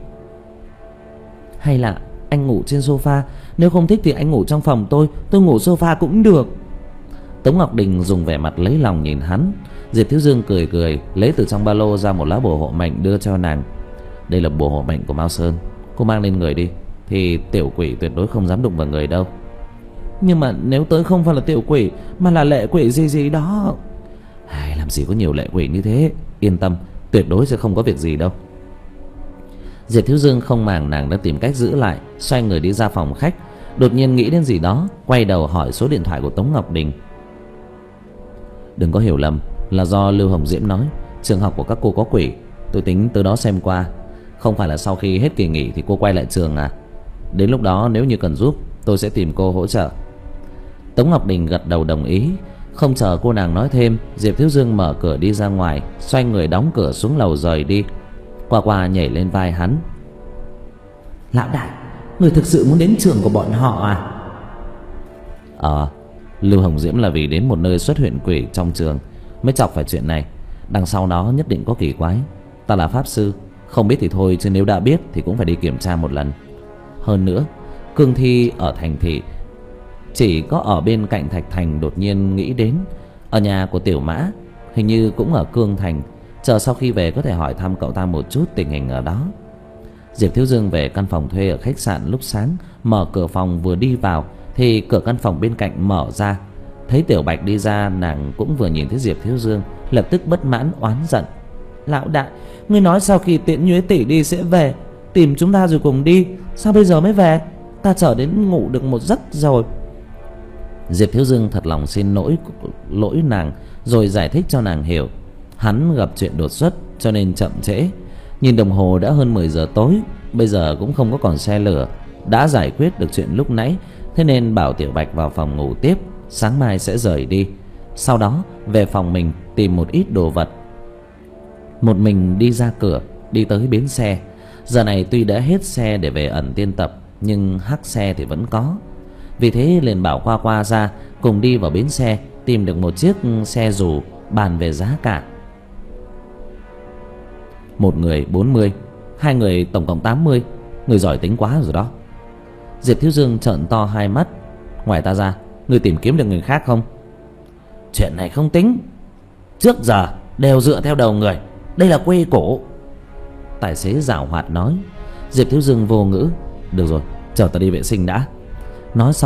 Hay là anh ngủ trên sofa, nếu không thích thì anh ngủ trong phòng tôi, tôi ngủ sofa cũng được. Tống Ngọc Đình dùng vẻ mặt lấy lòng nhìn hắn. Diệp Thiếu Dương cười cười, lấy từ trong ba lô ra một lá bùa hộ mệnh đưa cho nàng. Đây là bùa hộ mệnh của Mao Sơn, cô mang lên người đi, thì tiểu quỷ tuyệt đối không dám đụng vào người đâu. Nhưng mà nếu tới không phải là tiểu quỷ mà là lệ quỷ gì gì đó. Ai, làm gì có nhiều lệ quỷ như thế, yên tâm, tuyệt đối sẽ không có việc gì đâu. Diệp Thiếu Dương không màng nàng đã tìm cách giữ lại, xoay người đi ra phòng khách. Đột nhiên nghĩ đến gì đó, quay đầu hỏi số điện thoại của Tống Ngọc Đình. Đừng có hiểu lầm, là do Lưu Hồng Diễm nói trường học của các cô có quỷ, tôi tính tới đó xem qua. Không phải là sau khi hết kỳ nghỉ thì cô quay lại trường à? Đến lúc đó nếu như cần giúp, tôi sẽ tìm cô hỗ trợ. Tống Ngọc Đình gật đầu đồng ý. Không chờ cô nàng nói thêm, Diệp Thiếu Dương mở cửa đi ra ngoài, xoay người đóng cửa xuống lầu rời đi. Qua Qua nhảy lên vai hắn. Lão đại, người thực sự muốn đến trường của bọn họ à? Ờ, Lưu Hồng Diễm là vì đến một nơi xuất hiện quỷ trong trường mới chọc phải chuyện này. Đằng sau nó nhất định có kỳ quái. Ta là pháp sư, không biết thì thôi, chứ nếu đã biết thì cũng phải đi kiểm tra một lần. Hơn nữa, cương thi ở thành thị chỉ có ở bên cạnh Thạch Thành. Đột nhiên nghĩ đến ở nhà của Tiểu Mã, hình như cũng ở Cương Thành. Chờ sau khi về có thể hỏi thăm cậu ta một chút tình hình ở đó. Diệp Thiếu Dương về căn phòng thuê ở khách sạn lúc sáng, mở cửa phòng vừa đi vào thì cửa căn phòng bên cạnh mở ra. Thấy Tiểu Bạch đi ra, nàng cũng vừa nhìn thấy Diệp Thiếu Dương, lập tức bất mãn oán giận. Lão đại, ngươi nói sau khi Tiễn Nhuế tỷ đi sẽ về tìm chúng ta rồi cùng đi, sao bây giờ mới về? Ta chờ đến ngủ được một giấc rồi. Diệp Thiếu Dương thật lòng xin lỗi lỗi nàng, rồi giải thích cho nàng hiểu. Hắn gặp chuyện đột xuất cho nên chậm trễ. Nhìn đồng hồ đã hơn mười giờ tối, bây giờ cũng không có còn xe lửa. Đã giải quyết được chuyện lúc nãy, thế nên bảo Tiểu Bạch vào phòng ngủ tiếp, sáng mai sẽ rời đi. Sau đó về phòng mình tìm một ít đồ vật. Một mình đi ra cửa, đi tới bến xe. Giờ này tuy đã hết xe để về ẩn tiên tập, nhưng hắc xe thì vẫn có. Vì thế liền bảo Qua Qua ra cùng đi vào bến xe, tìm được một chiếc xe dù, bàn về giá cả. Một người bốn mươi, hai người tổng cộng tám mươi. Người giỏi tính quá rồi đó. Diệp Thiếu Dương trợn to hai mắt. Ngoài ta ra, người tìm kiếm được người khác không? Chuyện này không tính, trước giờ đều dựa theo đầu người, đây là quy củ. Tài xế giảo hoạt nói. Diệp Thiếu Dương vô ngữ. Được rồi, chờ ta đi vệ sinh đã. Nói xong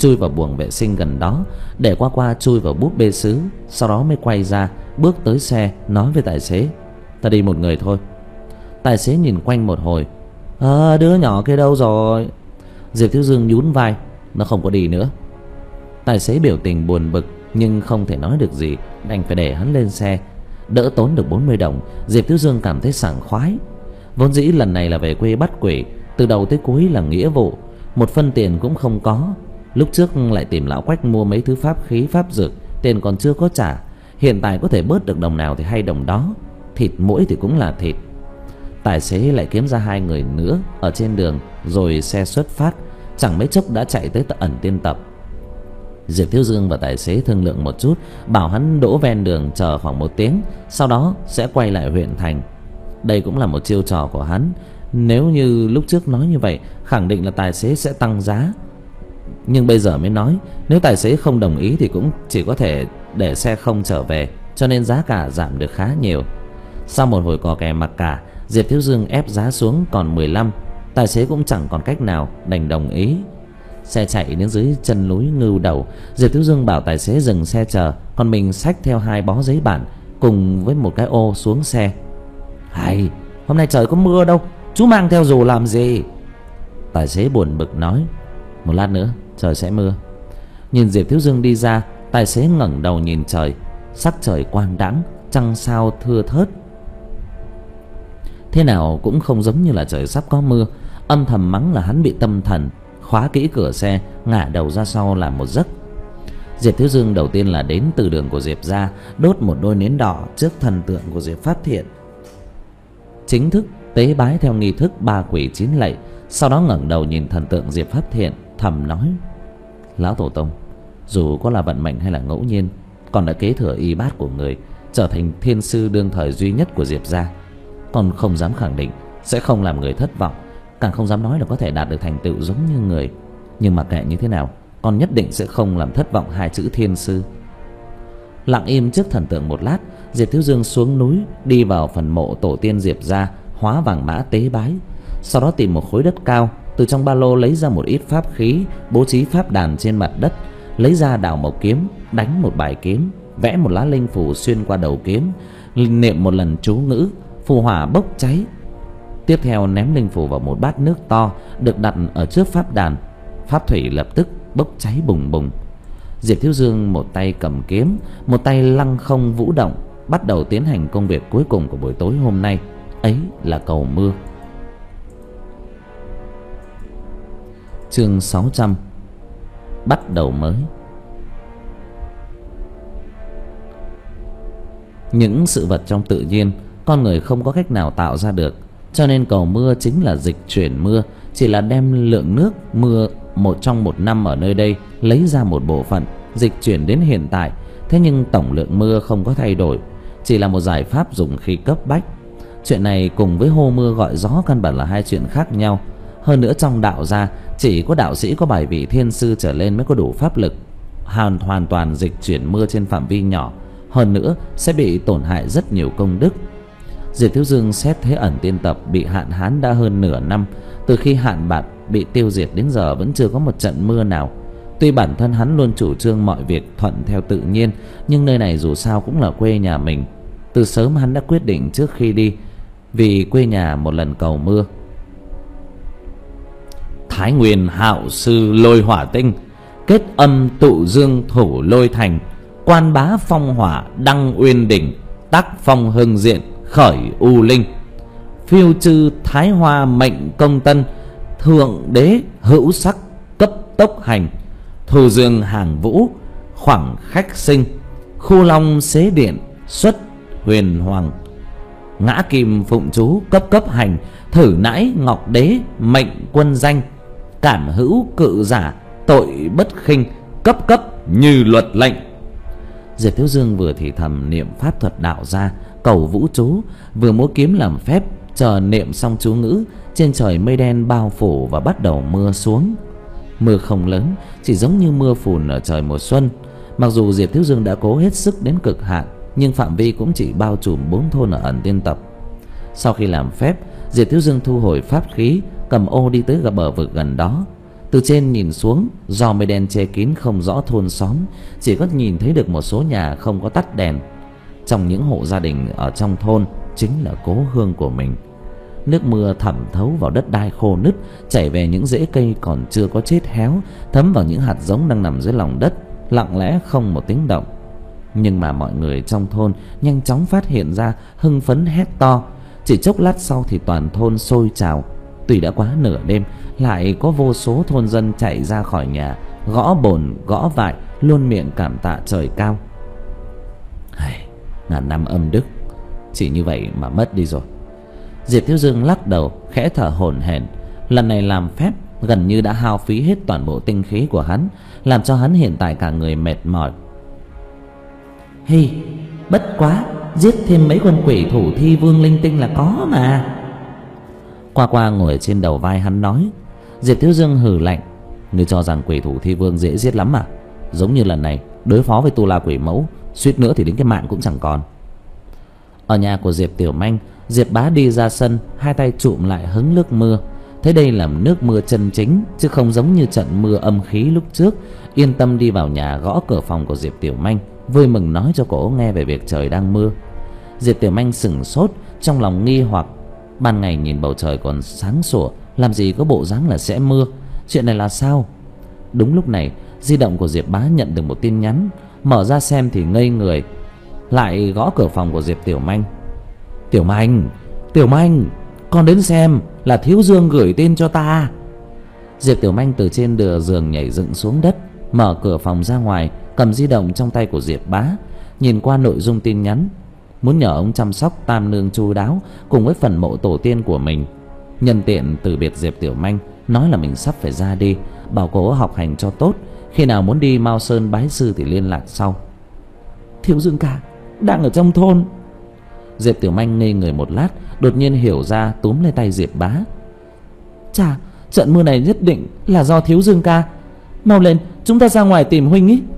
chui vào buồng vệ sinh gần đó, để qua qua chui vào búp bê sứ, sau đó mới quay ra, bước tới xe nói với tài xế: "Ta đi một người thôi." Tài xế nhìn quanh một hồi: "Ờ, đứa nhỏ kia đâu rồi?" Diệp Thiếu Dương nhún vai: "Nó không có đi nữa." Tài xế biểu tình buồn bực nhưng không thể nói được gì, đành phải để hắn lên xe. Đỡ tốn được bốn mươi đồng, Diệp Thiếu Dương cảm thấy sảng khoái. Vốn dĩ lần này là về quê bắt quỷ, từ đầu tới cuối là nghĩa vụ, một phân tiền cũng không có. Lúc trước lại tìm lão Quách mua mấy thứ pháp khí pháp dược, tiền còn chưa có trả. Hiện tại có thể bớt được đồng nào thì hay đồng đó. Thịt muỗi thì cũng là thịt. Tài xế lại kiếm ra hai người nữa ở trên đường, rồi xe xuất phát. Chẳng mấy chốc đã chạy tới ẩn tiên tập. Diệp Thiếu Dương và tài xế thương lượng một chút, bảo hắn đỗ ven đường chờ khoảng một tiếng, sau đó sẽ quay lại huyện thành. Đây cũng là một chiêu trò của hắn. Nếu như lúc trước nói như vậy, khẳng định là tài xế sẽ tăng giá. Nhưng bây giờ mới nói, nếu tài xế không đồng ý thì cũng chỉ có thể để xe không trở về, cho nên giá cả giảm được khá nhiều. Sau một hồi cò kè mặc cả, Diệp Thiếu Dương ép giá xuống còn mười lăm. Tài xế cũng chẳng còn cách nào, đành đồng ý. Xe chạy đến dưới chân núi Ngưu Đầu, Diệp Thiếu Dương bảo tài xế dừng xe chờ, còn mình xách theo hai bó giấy bản cùng với một cái ô xuống xe. "Hay, hôm nay trời có mưa đâu, chú mang theo dù làm gì?" Tài xế buồn bực nói: "Một lát nữa trời sẽ mưa." Nhìn Diệp Thiếu Dương đi ra, tài xế ngẩng đầu nhìn trời. Sắc trời quang đãng, trăng sao thưa thớt, thế nào cũng không giống như là trời sắp có mưa. Âm thầm mắng là hắn bị tâm thần, khóa kỹ cửa xe, ngả đầu ra sau làm một giấc. Diệp Thiếu Dương đầu tiên là đến từ đường của Diệp gia, đốt một đôi nến đỏ trước thần tượng của Diệp Pháp Thiện, chính thức tế bái theo nghi thức ba quỷ chín lạy. Sau đó ngẩng đầu nhìn thần tượng Diệp Pháp Thiện, thầm nói: "Lão tổ tông, dù có là vận mệnh hay là ngẫu nhiên, còn đã kế thừa y bát của người, trở thành thiên sư đương thời duy nhất của Diệp gia. Con không dám khẳng định sẽ không làm người thất vọng, càng không dám nói là có thể đạt được thành tựu giống như người. Nhưng mà kệ như thế nào, con nhất định sẽ không làm thất vọng hai chữ thiên sư." Lặng im trước thần tượng một lát, Diệp Thiếu Dương xuống núi, đi vào phần mộ tổ tiên Diệp gia, hóa vàng mã tế bái. Sau đó tìm một khối đất cao, từ trong ba lô lấy ra một ít pháp khí, bố trí pháp đàn trên mặt đất, lấy ra đào mộc kiếm, đánh một bài kiếm, vẽ một lá linh phù xuyên qua đầu kiếm, niệm một lần chú ngữ, phù hỏa bốc cháy. Tiếp theo ném linh phù vào một bát nước to được đặt ở trước pháp đàn, pháp thủy lập tức bốc cháy bùng bùng. Diệp Thiếu Dương một tay cầm kiếm, một tay lăng không vũ động, bắt đầu tiến hành công việc cuối cùng của buổi tối hôm nay, ấy là cầu mưa. Chương sáu trăm, bắt đầu mới. Những sự vật trong tự nhiên con người không có cách nào tạo ra được, cho nên cầu mưa chính là dịch chuyển mưa, chỉ là đem lượng nước mưa một trong một năm ở nơi đây lấy ra một bộ phận dịch chuyển đến hiện tại. Thế nhưng tổng lượng mưa không có thay đổi, chỉ là một giải pháp dùng khi cấp bách. Chuyện này cùng với hô mưa gọi gió căn bản là hai chuyện khác nhau. Hơn nữa trong đạo gia, chỉ có đạo sĩ có bài vị thiên sư trở lên mới có đủ pháp lực hoàn hoàn toàn dịch chuyển mưa trên phạm vi nhỏ, hơn nữa sẽ bị tổn hại rất nhiều công đức. Diệp Thiếu Dương xét thế ẩn tiên tập bị hạn hán đã hơn nửa năm, từ khi hạn bạt bị tiêu diệt đến giờ vẫn chưa có một trận mưa nào. Tuy bản thân hắn luôn chủ trương mọi việc thuận theo tự nhiên, nhưng nơi này dù sao cũng là quê nhà mình. Từ sớm hắn đã quyết định trước khi đi vì quê nhà một lần cầu mưa. Thái Nguyên hạo sư lôi hỏa tinh, kết âm tụ dương thủ lôi thành, quan bá phong hỏa đăng uyên đỉnh, tác phong hưng diện khởi u linh, phiêu chư thái hoa mệnh công tân, thượng đế hữu sắc cấp tốc hành, thù dương hàng vũ khoảng khách sinh, khu long xế điện xuất huyền hoàng, ngã kim phụng chú cấp cấp hành, thử nãi ngọc đế mệnh quân danh, cản hữu cự giả tội bất khinh, cấp cấp như luật lệnh. Diệp Thiếu Dương vừa thì thầm niệm pháp thuật đạo gia cầu vũ chú, vừa múa kiếm làm phép, chờ niệm xong chú ngữ, trên trời mây đen bao phủ và bắt đầu mưa xuống. Mưa không lớn, chỉ giống như mưa phùn ở trời mùa xuân. Mặc dù Diệp Thiếu Dương đã cố hết sức đến cực hạn, nhưng phạm vi cũng chỉ bao trùm bốn thôn ở ẩn tiên tập. Sau khi làm phép, Diệp Thiếu Dương thu hồi pháp khí, cầm ô đi tới gặp bờ vực gần đó. Từ trên nhìn xuống, do mây đen che kín không rõ thôn xóm, chỉ có nhìn thấy được một số nhà không có tắt đèn. Trong những hộ gia đình ở trong thôn chính là cố hương của mình. Nước mưa thẩm thấu vào đất đai khô nứt, chảy về những rễ cây còn chưa có chết héo, thấm vào những hạt giống đang nằm dưới lòng đất, lặng lẽ không một tiếng động. Nhưng mà mọi người trong thôn nhanh chóng phát hiện ra, hưng phấn hét to. Chỉ chốc lát sau thì toàn thôn sôi trào. Tuy đã quá nửa đêm, lại có vô số thôn dân chạy ra khỏi nhà, gõ bồn gõ vại, luôn miệng cảm tạ trời cao. Hây, ngàn năm âm đức, chỉ như vậy mà mất đi rồi. Diệp Thiếu Dương lắc đầu, khẽ thở hổn hển. Lần này làm phép gần như đã hao phí hết toàn bộ tinh khí của hắn, làm cho hắn hiện tại cả người mệt mỏi. Hi, bất quá, giết thêm mấy con quỷ thủ thi vương linh tinh là có mà. Qua Qua ngồi trên đầu vai hắn nói. Diệp Thiếu Dương hừ lạnh. Ngươi cho rằng quỷ thủ thi vương dễ giết lắm à? Giống như lần này đối phó với Tu La quỷ mẫu, suýt nữa thì đến cái mạng cũng chẳng còn. Ở nhà của Diệp Tiểu Manh, Diệp Bá đi ra sân, hai tay chụm lại hứng nước mưa. Thế đây là nước mưa chân chính, chứ không giống như trận mưa âm khí lúc trước. Yên tâm đi vào nhà, gõ cửa phòng của Diệp Tiểu Manh, vui mừng nói cho cổ nghe về việc trời đang mưa. Diệp Tiểu Manh sửng sốt, trong lòng nghi hoặc. Ban ngày nhìn bầu trời còn sáng sủa, làm gì có bộ dáng là sẽ mưa. Chuyện này là sao? Đúng lúc này, di động của Diệp Bá nhận được một tin nhắn. Mở ra xem thì ngây người. Lại gõ cửa phòng của Diệp Tiểu Manh. Tiểu Manh, Tiểu Manh, con đến xem, là Thiếu Dương gửi tin cho ta. Diệp Tiểu Manh từ trên đừa giường nhảy dựng xuống đất, mở cửa phòng ra ngoài, cầm di động trong tay của Diệp Bá, nhìn qua nội dung tin nhắn. Muốn nhờ ông chăm sóc tam nương chu đáo cùng với phần mộ tổ tiên của mình. Nhân tiện từ biệt Diệp Tiểu Manh, nói là mình sắp phải ra đi, bảo cô học hành cho tốt, khi nào muốn đi Mao Sơn bái sư thì liên lạc sau. Thiếu Dương ca đang ở trong thôn. Diệp Tiểu Manh ngây người một lát, đột nhiên hiểu ra, túm lấy tay Diệp Bá. Chà, trận mưa này nhất định là do Thiếu Dương ca. Mau lên, chúng ta ra ngoài tìm huynh ý.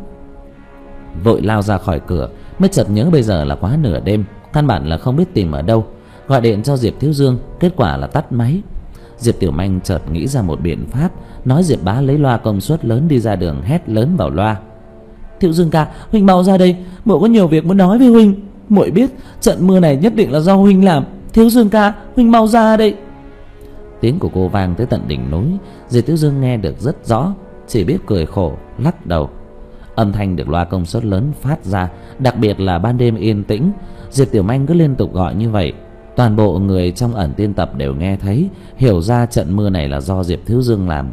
Vội lao ra khỏi cửa, mới chợt nhớ bây giờ là quá nửa đêm, căn bản là không biết tìm ở đâu. Gọi điện cho Diệp Thiếu Dương, kết quả là tắt máy. Diệp Tiểu Manh chợt nghĩ ra một biện pháp, nói Diệp Bá lấy loa công suất lớn đi ra đường, hét lớn vào loa. Thiếu Dương ca, huynh mau ra đây, muội có nhiều việc muốn nói với huynh. Muội biết trận mưa này nhất định là do huynh làm. Thiếu Dương ca, huynh mau ra đây. Tiếng của cô vang tới tận đỉnh núi. Diệp Thiếu Dương nghe được rất rõ, chỉ biết cười khổ lắc đầu. Âm thanh được loa công suất lớn phát ra, đặc biệt là ban đêm yên tĩnh, Diệp Tiểu Manh cứ liên tục gọi như vậy. Toàn bộ người trong ẩn tiên tập đều nghe thấy, hiểu ra trận mưa này là do Diệp Thiếu Dương làm.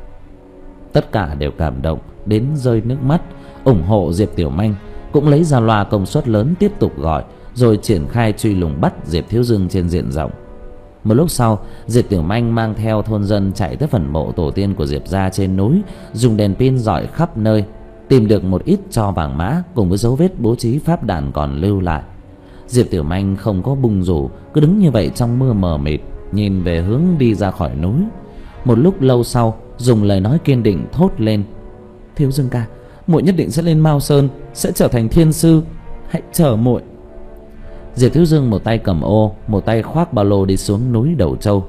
Tất cả đều cảm động đến rơi nước mắt, ủng hộ Diệp Tiểu Manh. Cũng lấy ra loa công suất lớn tiếp tục gọi, rồi triển khai truy lùng bắt Diệp Thiếu Dương trên diện rộng. Một lúc sau, Diệp Tiểu Manh mang theo thôn dân chạy tới phần mộ tổ tiên của Diệp gia trên núi, dùng đèn pin rọi khắp nơi, tìm được một ít tro vàng mã cùng với dấu vết bố trí pháp đàn còn lưu lại. Diệp Tiểu Manh không có bung rủ, cứ đứng như vậy trong mưa mờ mịt, nhìn về hướng đi ra khỏi núi. Một lúc lâu sau, dùng lời nói kiên định thốt lên. Thiếu Dương ca, muội nhất định sẽ lên Mao Sơn, sẽ trở thành thiên sư. Hãy chờ muội. Diệp Thiếu Dương một tay cầm ô, một tay khoác ba lô đi xuống núi Đầu Châu.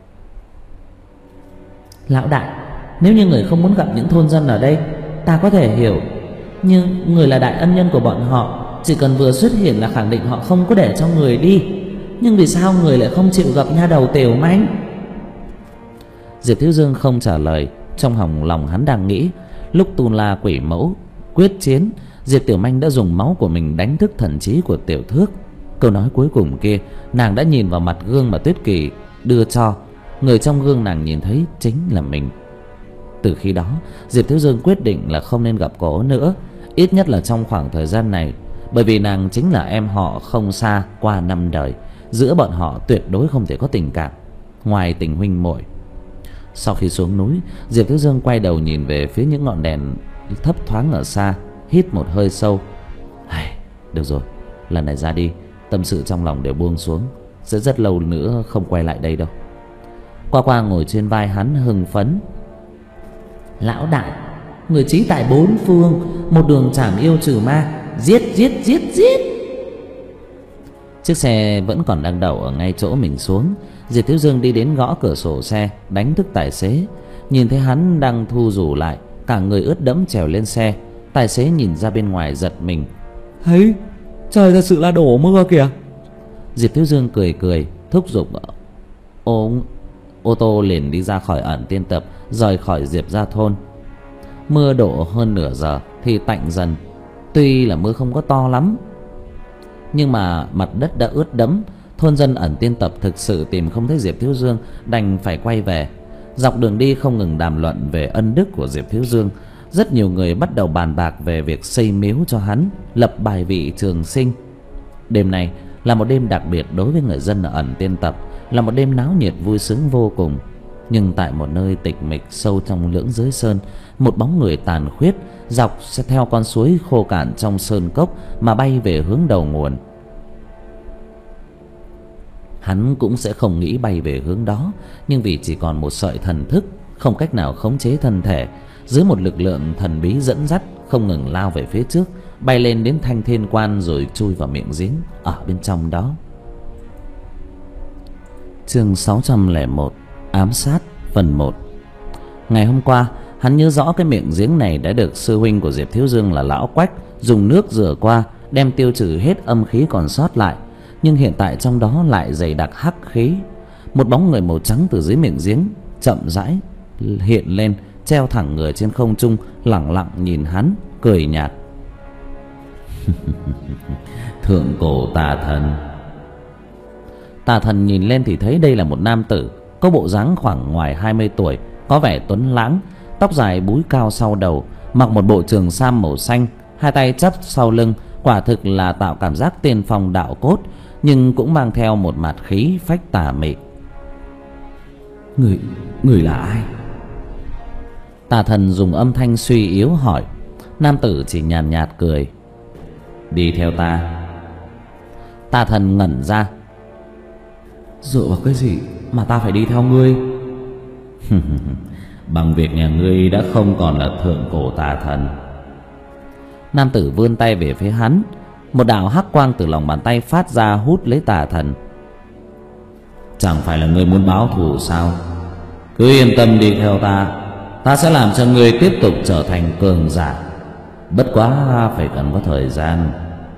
Lão đại, nếu như người không muốn gặp những thôn dân ở đây, ta có thể hiểu. Nhưng người là đại ân nhân của bọn họ, chỉ cần vừa xuất hiện là khẳng định họ không có để cho người đi. Nhưng vì sao người lại không chịu gặp nha đầu Tiểu Manh? Diệp Thiếu Dương không trả lời. Trong hòng lòng hắn đang nghĩ, lúc Tu La quỷ mẫu quyết chiến, Diệp Tiểu Manh đã dùng máu của mình đánh thức thần trí của Tiểu Thước. Câu nói cuối cùng kia, nàng đã nhìn vào mặt gương mà Tuyết Kỳ đưa cho. Người trong gương nàng nhìn thấy chính là mình. Từ khi đó, Diệp Thiếu Dương quyết định là không nên gặp cô nữa, ít nhất là trong khoảng thời gian này, bởi vì nàng chính là em họ không xa qua năm đời, giữa bọn họ tuyệt đối không thể có tình cảm ngoài tình huynh muội. Sau khi xuống núi, Diệp Thiếu Dương quay đầu nhìn về phía những ngọn đèn thấp thoáng ở xa, hít một hơi sâu. Ai, được rồi, lần này ra đi, tâm sự trong lòng đều buông xuống, sẽ rất lâu nữa không quay lại đây đâu. Qua Qua ngồi trên vai hắn hưng phấn. Lão đại, người trí tại bốn phương, một đường trảm yêu trừ ma, giết giết giết giết. Chiếc xe vẫn còn đang đậu ở ngay chỗ mình xuống. Diệp Thiếu Dương đi đến gõ cửa sổ xe, đánh thức tài xế. Nhìn thấy hắn đang thu rủ lại, cả người ướt đẫm trèo lên xe. Tài xế nhìn ra bên ngoài giật mình. Thấy, trời thật sự là đổ mưa kìa. Diệp Thiếu Dương cười cười thúc giục ô, ô tô liền đi ra khỏi ẩn tiên tập, rời khỏi Diệp Gia thôn. Mưa đổ hơn nửa giờ thì tạnh dần. Tuy là mưa không có to lắm, nhưng mà mặt đất đã ướt đẫm. Thôn dân ẩn tiên tập thực sự tìm không thấy Diệp Thiếu Dương, đành phải quay về. Dọc đường đi không ngừng đàm luận về ân đức của Diệp Thiếu Dương. Rất nhiều người bắt đầu bàn bạc về việc xây miếu cho hắn, lập bài vị trường sinh. Đêm này là một đêm đặc biệt đối với người dân ở ẩn tiên tập, là một đêm náo nhiệt vui sướng vô cùng. Nhưng tại một nơi tịch mịch sâu trong lưỡng giới sơn, một bóng người tàn khuyết dọc sẽ theo con suối khô cạn trong sơn cốc mà bay về hướng đầu nguồn. Hắn cũng sẽ không nghĩ bay về hướng đó, nhưng vì chỉ còn một sợi thần thức, không cách nào khống chế thân thể, dưới một lực lượng thần bí dẫn dắt, không ngừng lao về phía trước, bay lên đến Thanh Thiên Quan rồi chui vào miệng giếng ở bên trong đó. Chương sáu trăm lẻ một, ám sát phần một. Ngày hôm qua, hắn nhớ rõ cái miệng giếng này đã được sư huynh của Diệp Thiếu Dương là Lão Quách dùng nước rửa qua, đem tiêu trừ hết âm khí còn sót lại. Nhưng hiện tại trong đó lại dày đặc hắc khí. Một bóng người màu trắng từ dưới miệng giếng chậm rãi hiện lên, treo thẳng người trên không trung, lẳng lặng nhìn hắn, cười nhạt. Thượng cổ tà thần. Tà thần nhìn lên thì thấy đây là một nam tử có bộ dáng khoảng ngoài hai mươi tuổi, có vẻ tuấn lãng, tóc dài búi cao sau đầu, mặc một bộ trường sam màu xanh, hai tay chắp sau lưng, quả thực là tạo cảm giác tiên phong đạo cốt, nhưng cũng mang theo một mặt khí phách tà mị. Người, người là ai? Tà thần dùng âm thanh suy yếu hỏi. Nam tử chỉ nhàn nhạt, nhạt cười. Đi theo ta. Tà thần ngẩn ra. Dựa vào cái gì mà ta phải đi theo ngươi? Bằng việc nhà ngươi đã không còn là thượng cổ tà thần. Nam tử vươn tay về phía hắn. Một đạo hắc quang từ lòng bàn tay phát ra hút lấy tà thần. Chẳng phải là ngươi muốn báo thù sao? Cứ yên tâm đi theo ta, ta sẽ làm cho ngươi tiếp tục trở thành cường giả. Bất quá phải cần có thời gian.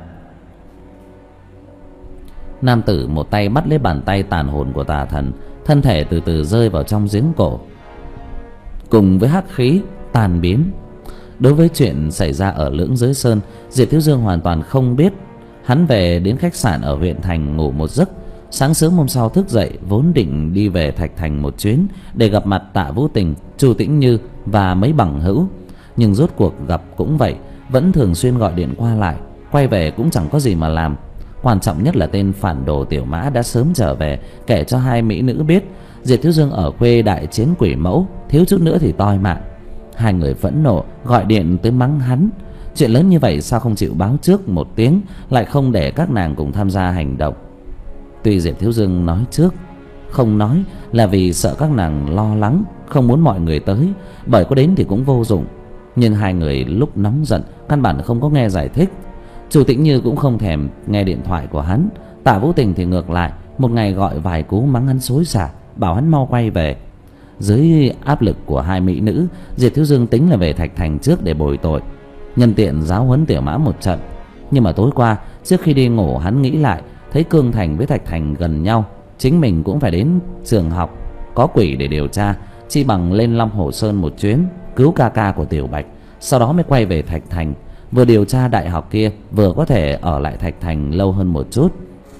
Nam tử một tay bắt lấy bàn tay tàn hồn của tà thần, thân thể từ từ rơi vào trong giếng cổ, cùng với hắc khí tan biến. Đối với chuyện xảy ra ở Lưỡng Giới Sơn, Diệp Thiếu Dương hoàn toàn không biết. Hắn về đến khách sạn ở huyện thành ngủ một giấc. Sáng sớm hôm sau thức dậy, vốn định đi về Thạch Thành một chuyến để gặp mặt Tạ Vũ Tình, Chu Tĩnh Như và mấy bằng hữu. Nhưng rốt cuộc gặp cũng vậy, vẫn thường xuyên gọi điện qua lại. Quay về cũng chẳng có gì mà làm. Quan trọng nhất là tên phản đồ Tiểu Mã đã sớm trở về, kể cho hai mỹ nữ biết Diệp Thiếu Dương ở quê đại chiến quỷ mẫu, thiếu chút nữa thì toi mạng. Hai người phẫn nộ gọi điện tới mắng hắn. Chuyện lớn như vậy sao không chịu báo trước một tiếng, lại không để các nàng cùng tham gia hành động. Tuy Diệp Thiếu Dương nói trước, không nói là vì sợ các nàng lo lắng, không muốn mọi người tới, bởi có đến thì cũng vô dụng. Nhưng hai người lúc nóng giận căn bản không có nghe giải thích. Chủ Tĩnh Như cũng không thèm nghe điện thoại của hắn. Tạ Vũ Tình thì ngược lại, một ngày gọi vài cú mắng hắn xối xả, bảo hắn mau quay về. Dưới áp lực của hai mỹ nữ, Diệp Thiếu Dương tính là về Thạch Thành trước để bồi tội, nhân tiện giáo huấn Tiểu Mã một trận. Nhưng mà tối qua trước khi đi ngủ, hắn nghĩ lại, thấy Cương Thành với Thạch Thành gần nhau, chính mình cũng phải đến trường học có quỷ để điều tra, chi bằng lên Long Hồ Sơn một chuyến, cứu ca ca của Tiểu Bạch, sau đó mới quay về Thạch Thành, vừa điều tra đại học kia, vừa có thể ở lại Thạch Thành lâu hơn một chút.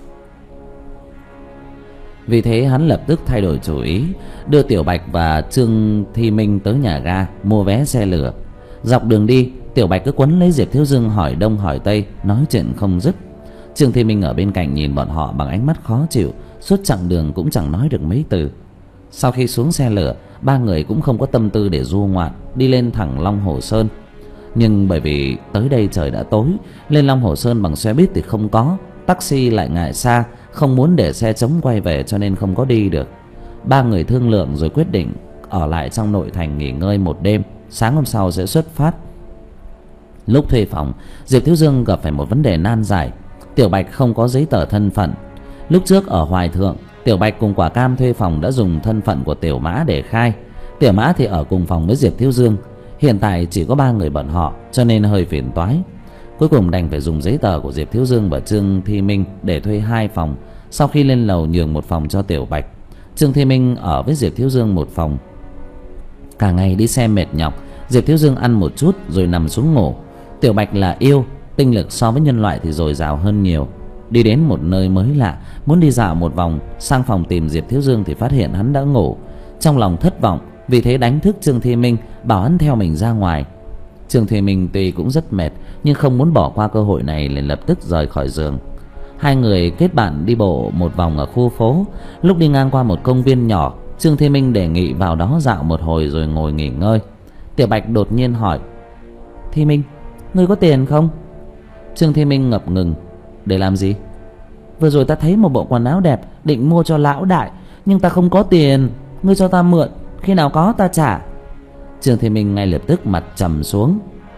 Vì thế hắn lập tức thay đổi chủ ý, đưa Tiểu Bạch và Trương Thi Minh tới nhà ga mua vé xe lửa. Dọc đường đi, Tiểu Bạch cứ quấn lấy Diệp Thiếu Dương hỏi đông hỏi tây, nói chuyện không dứt. Trương Thi Minh ở bên cạnh nhìn bọn họ bằng ánh mắt khó chịu, suốt chặng đường cũng chẳng nói được mấy từ. Sau khi xuống xe lửa, ba người cũng không có tâm tư để du ngoạn, đi lên thẳng Long Hồ Sơn. Nhưng bởi vì tới đây trời đã tối, lên Long Hồ Sơn bằng xe buýt thì không có, taxi lại ngại xa, không muốn để xe trống quay về, cho nên không có đi được. Ba người thương lượng rồi quyết định ở lại trong nội thành nghỉ ngơi một đêm, sáng hôm sau sẽ xuất phát. Lúc thuê phòng, Diệp Thiếu Dương gặp phải một vấn đề nan giải. Tiểu Bạch không có giấy tờ thân phận. Lúc trước ở Hoài Thượng, Tiểu Bạch cùng Quả Cam thuê phòng đã dùng thân phận của Tiểu Mã để khai. Tiểu Mã thì ở cùng phòng với Diệp Thiếu Dương. Hiện tại chỉ có ba người bọn họ cho nên hơi phiền toái. Cuối cùng đành phải dùng giấy tờ của Diệp Thiếu Dương và Trương Thi Minh để thuê hai phòng. Sau khi lên lầu nhường một phòng cho Tiểu Bạch, Trương Thi Minh ở với Diệp Thiếu Dương một phòng. Cả ngày đi xe mệt nhọc, Diệp Thiếu Dương ăn một chút rồi nằm xuống ngủ. Tiểu Bạch là yêu, tinh lực so với nhân loại thì dồi dào hơn nhiều. Đi đến một nơi mới lạ, muốn đi dạo một vòng, sang phòng tìm Diệp Thiếu Dương thì phát hiện hắn đã ngủ. Trong lòng thất vọng, vì thế đánh thức Trương Thi Minh, bảo hắn theo mình ra ngoài. Trương Thi Minh tuy cũng rất mệt nhưng không muốn bỏ qua cơ hội này, liền lập tức rời khỏi giường. Hai người kết bạn đi bộ một vòng ở khu phố. Lúc đi ngang qua một công viên nhỏ, Trương Thi Minh đề nghị vào đó dạo một hồi rồi ngồi nghỉ ngơi. Tiểu Bạch đột nhiên hỏi: Thi Minh, ngươi có tiền không? Trương Thi Minh ngập ngừng: Để làm gì? Vừa rồi ta thấy một bộ quần áo đẹp định mua cho lão đại, nhưng ta không có tiền. Ngươi cho ta mượn, khi nào có ta trả. Trương Thi Minh ngay lập tức mặt trầm xuống: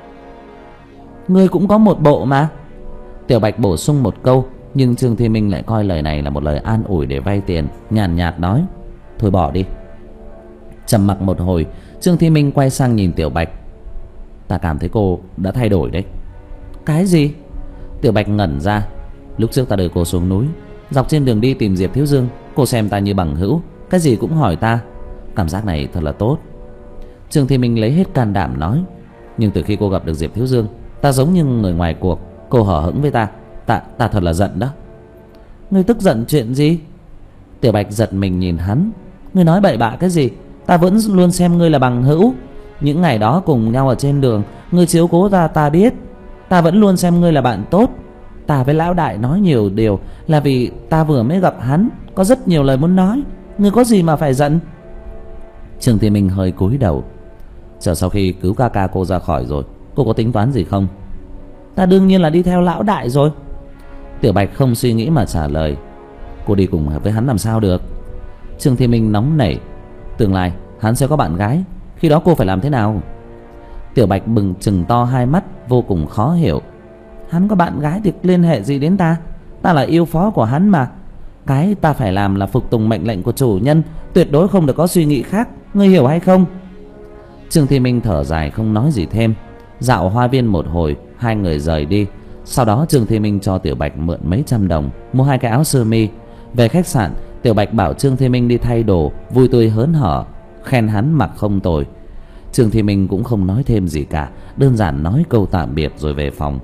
Ngươi cũng có một bộ mà. Tiểu Bạch bổ sung một câu, nhưng Trương Thi Minh lại coi lời này là một lời an ủi để vay tiền, nhàn nhạt nói: Thôi bỏ đi. Trầm mặc một hồi, Trương Thi Minh quay sang nhìn Tiểu Bạch: Ta cảm thấy cô đã thay đổi đấy. Cái gì? Tiểu Bạch ngẩn ra: Lúc trước ta đưa cô xuống núi, dọc trên đường đi tìm Diệp Thiếu Dương, cô xem ta như bằng hữu, cái gì cũng hỏi ta. Cảm giác này thật là tốt. Trương Thi Minh lấy hết can đảm nói: Nhưng từ khi cô gặp được Diệp Thiếu Dương, ta giống như người ngoài cuộc. Cô hở hững với ta, Ta ta thật là giận đó. Ngươi tức giận chuyện gì? Tiểu Bạch giật mình nhìn hắn: Ngươi nói bậy bạ cái gì? Ta vẫn luôn xem ngươi là bằng hữu. Những ngày đó cùng nhau ở trên đường, ngươi chiếu cố ta ta biết. Ta vẫn luôn xem ngươi là bạn tốt. Ta với lão đại nói nhiều điều là vì ta vừa mới gặp hắn, có rất nhiều lời muốn nói. Ngươi có gì mà phải giận? Trương Thi Minh hơi cúi đầu: Chờ sau khi cứu ca ca cô ra khỏi rồi, cô có tính toán gì không? Ta đương nhiên là đi theo lão đại rồi. Tiểu Bạch không suy nghĩ mà trả lời: Cô đi cùng với hắn làm sao được? Trương Thi Minh nóng nảy: Tương lai hắn sẽ có bạn gái, khi đó cô phải làm thế nào? Tiểu Bạch bừng trừng to hai mắt, vô cùng khó hiểu: Hắn có bạn gái thì liên hệ gì đến ta? Ta là yêu phó của hắn mà. Cái ta phải làm là phục tùng mệnh lệnh của chủ nhân, tuyệt đối không được có suy nghĩ khác. Ngươi hiểu hay không? Trương Thi Minh thở dài không nói gì thêm. Dạo hoa viên một hồi, hai người rời đi. Sau đó Trương Thi Minh cho Tiểu Bạch mượn mấy trăm đồng mua hai cái áo sơ mi. Về khách sạn, Tiểu Bạch bảo Trương Thi Minh đi thay đồ, vui tươi hớn hở, khen hắn mặc không tồi. Trương Thi Minh cũng không nói thêm gì cả, đơn giản nói câu tạm biệt rồi về phòng.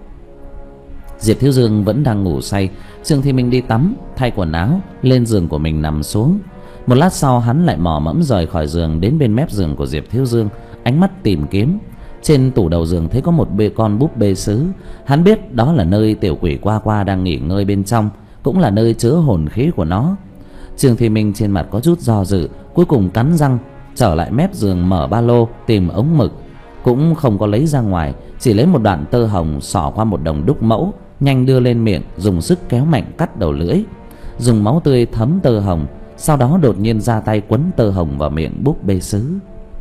Diệp Thiếu Dương vẫn đang ngủ say. Trương Thi Minh đi tắm, thay quần áo, lên giường của mình nằm xuống. Một lát sau hắn lại mò mẫm rời khỏi giường, đến bên mép giường của Diệp Thiếu Dương, ánh mắt tìm kiếm. Trên tủ đầu giường thấy có một bê con búp bê sứ. Hắn biết đó là nơi tiểu quỷ Qua Qua đang nghỉ ngơi bên trong, cũng là nơi chứa hồn khí của nó. Trương Thi Minh trên mặt có chút do dự, cuối cùng cắn răng trở lại mép giường, mở ba lô tìm ống mực. Cũng không có lấy ra ngoài, chỉ lấy một đoạn tơ hồng xỏ qua một đồng đúc mẫu, nhanh đưa lên miệng, dùng sức kéo mạnh cắt đầu lưỡi, dùng máu tươi thấm tơ hồng. Sau đó đột nhiên ra tay quấn tơ hồng vào miệng búp bê sứ.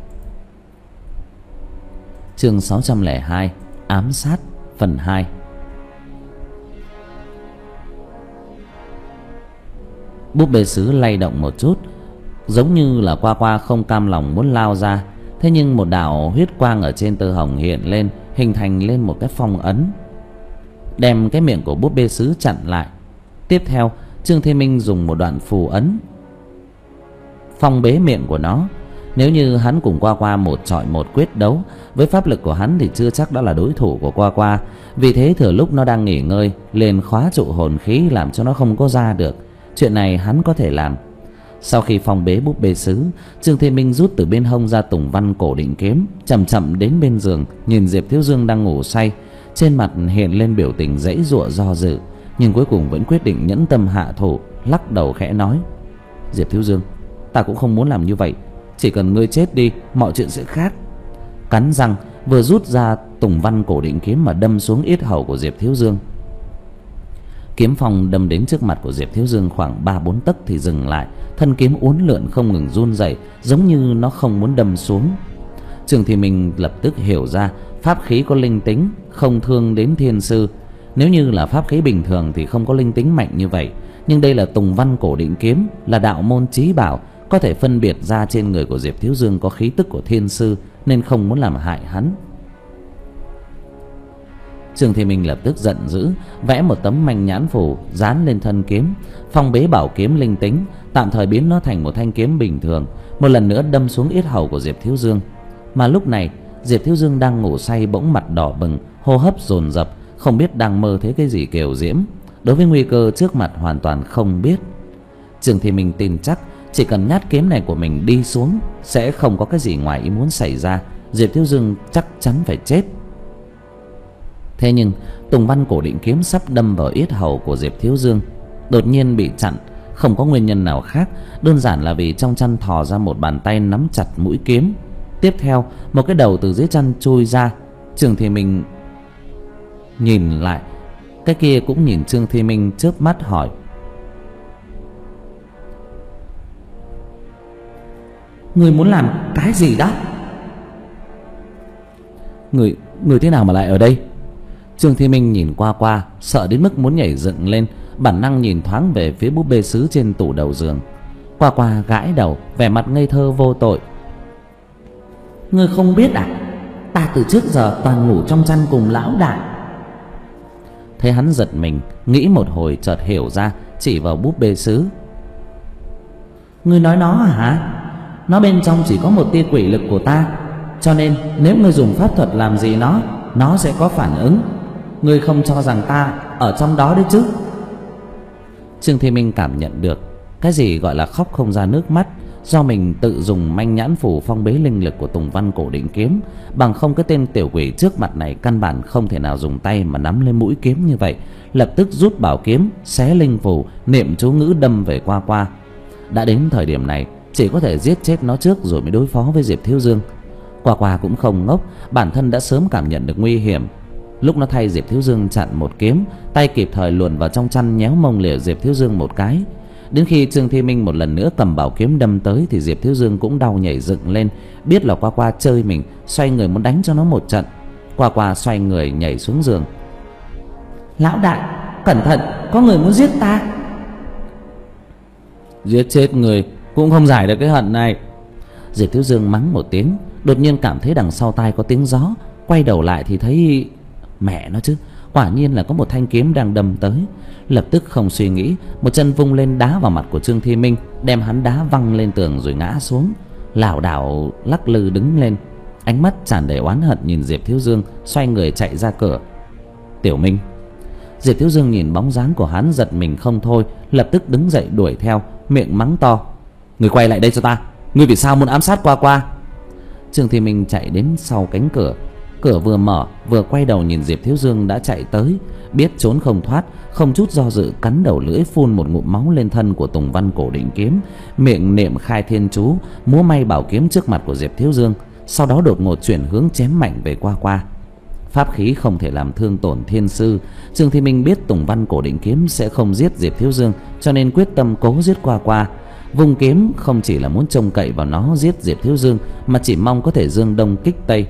Chương sáu trăm lẻ hai: Ám sát phần hai. Búp bê sứ lay động một chút, giống như là Qua Qua không cam lòng muốn lao ra. Thế nhưng một đạo huyết quang ở trên tơ hồng hiện lên, hình thành lên một cái phong ấn, đem cái miệng của búp bê sứ chặn lại. Tiếp theo, Trương Thi Minh dùng một đoạn phù ấn phong bế miệng của nó. Nếu như hắn cùng Qua Qua một chọi một quyết đấu, với pháp lực của hắn thì chưa chắc đã là đối thủ của Qua Qua. Vì thế thừa lúc nó đang nghỉ ngơi, liền khóa trụ hồn khí, làm cho nó không có ra được. Chuyện này hắn có thể làm. Sau khi phong bế búp bê sứ, Trương Thi Minh rút từ bên hông ra tùng văn cổ định kiếm, chậm chậm đến bên giường, nhìn Diệp Thiếu Dương đang ngủ say. Trên mặt hiện lên biểu tình giãy giụa do dự, nhưng cuối cùng vẫn quyết định nhẫn tâm hạ thủ, lắc đầu khẽ nói: Diệp Thiếu Dương, ta cũng không muốn làm như vậy. Chỉ cần ngươi chết đi, mọi chuyện sẽ khác. Cắn răng, vừa rút ra tùng văn cổ định kiếm mà đâm xuống yết hầu của Diệp Thiếu Dương. Kiếm phong đâm đến trước mặt của Diệp Thiếu Dương khoảng ba bốn tấc thì dừng lại, thân kiếm uốn lượn không ngừng run rẩy, giống như nó không muốn đâm xuống. Trương Thi Minh lập tức hiểu ra, pháp khí có linh tính, không thương đến thiên sư. Nếu như là pháp khí bình thường thì không có linh tính mạnh như vậy, nhưng đây là tùng văn cổ định kiếm, là đạo môn chí bảo, có thể phân biệt ra trên người của Diệp Thiếu Dương có khí tức của thiên sư, nên không muốn làm hại hắn. Trương Thị Minh lập tức giận dữ, vẽ một tấm manh nhãn phù dán lên thân kiếm, phong bế bảo kiếm linh tính, tạm thời biến nó thành một thanh kiếm bình thường, một lần nữa đâm xuống yết hầu của Diệp Thiếu Dương. Mà lúc này Diệp Thiếu Dương đang ngủ say bỗng mặt đỏ bừng, hô hấp dồn dập, không biết đang mơ thấy cái gì kiều diễm. Đối với nguy cơ trước mặt hoàn toàn không biết. Trương Thị Minh tin chắc chỉ cần nhát kiếm này của mình đi xuống sẽ không có cái gì ngoài ý muốn xảy ra, Diệp Thiếu Dương chắc chắn phải chết. Thế nhưng Tùng Văn Cổ Định kiếm sắp đâm vào yết hầu của Diệp Thiếu Dương, đột nhiên bị chặn, không có nguyên nhân nào khác, đơn giản là vì trong chăn thò ra một bàn tay nắm chặt mũi kiếm. Tiếp theo, một cái đầu từ dưới chăn chui ra. Trương Thị Minh nhìn lại, cái kia cũng nhìn Trương Thị Minh chớp mắt hỏi: Người muốn làm cái gì đó? Người, người thế nào mà lại ở đây? Trương Thị Minh nhìn qua qua, sợ đến mức muốn nhảy dựng lên, bản năng nhìn thoáng về phía búp bê sứ trên tủ đầu giường. Qua qua gãi đầu, vẻ mặt ngây thơ vô tội: Ngươi không biết à? Ta từ trước giờ toàn ngủ trong chăn cùng lão đại. Thấy hắn giật mình, nghĩ một hồi chợt hiểu ra, chỉ vào búp bê sứ: Ngươi nói nó hả? Nó bên trong chỉ có một tia quỷ lực của ta, cho nên nếu ngươi dùng pháp thuật làm gì nó, nó sẽ có phản ứng. Ngươi không cho rằng ta ở trong đó đấy chứ? Trương Thị Minh cảm nhận được cái gì gọi là khóc không ra nước mắt, do mình tự dùng manh nhãn phù phong bế linh lực của Tùng Văn Cổ Định kiếm, bằng không cái tên tiểu quỷ trước mặt này căn bản không thể nào dùng tay mà nắm lên mũi kiếm như vậy. Lập tức rút bảo kiếm, xé linh phù, niệm chú ngữ đâm về Qua Qua. Đã đến thời điểm này, chỉ có thể giết chết nó trước rồi mới đối phó với Diệp Thiếu Dương. Qua Qua cũng không ngốc, bản thân đã sớm cảm nhận được nguy hiểm. Lúc nó thay Diệp Thiếu Dương chặn một kiếm, tay kịp thời luồn vào trong chăn nhéo mông lìa Diệp Thiếu Dương một cái. Đến khi Trương Thị Minh một lần nữa cầm bảo kiếm đâm tới thì Diệp Thiếu Dương cũng đau nhảy dựng lên, biết là Qua Qua chơi mình, xoay người muốn đánh cho nó một trận. Qua Qua xoay người nhảy xuống giường: Lão đại, cẩn thận, có người muốn giết ta. Giết chết người cũng không giải được cái hận này. Diệp Thiếu Dương mắng một tiếng, đột nhiên cảm thấy đằng sau tai có tiếng gió, quay đầu lại thì thấy mẹ nó chứ, quả nhiên là có một thanh kiếm đang đâm tới. Lập tức không suy nghĩ, một chân vung lên đá vào mặt của Trương Thị Minh, đem hắn đá văng lên tường rồi ngã xuống, lảo đảo lắc lư đứng lên, ánh mắt tràn đầy oán hận nhìn Diệp Thiếu Dương, xoay người chạy ra cửa. Tiểu Minh. Diệp Thiếu Dương nhìn bóng dáng của hắn giật mình không thôi, lập tức đứng dậy đuổi theo, miệng mắng to: Người quay lại đây cho ta, ngươi vì sao muốn ám sát Qua Qua? Trương Thị Minh chạy đến sau cánh cửa, cửa vừa mở vừa quay đầu nhìn Diệp Thiếu Dương đã chạy tới, biết trốn không thoát, không chút do dự cắn đầu lưỡi phun một ngụm máu lên thân của Tùng Văn Cổ Định kiếm, miệng niệm khai thiên chú, múa may bảo kiếm trước mặt của Diệp Thiếu Dương, sau đó đột ngột chuyển hướng chém mạnh về Qua Qua. Pháp khí không thể làm thương tổn thiên sư, Trương Thị Minh biết Tùng Văn Cổ Định kiếm sẽ không giết Diệp Thiếu Dương, cho nên quyết tâm cố giết Qua Qua. Vùng kiếm không chỉ là muốn trông cậy vào nó giết Diệp Thiếu Dương, mà chỉ mong có thể dương đông kích tây.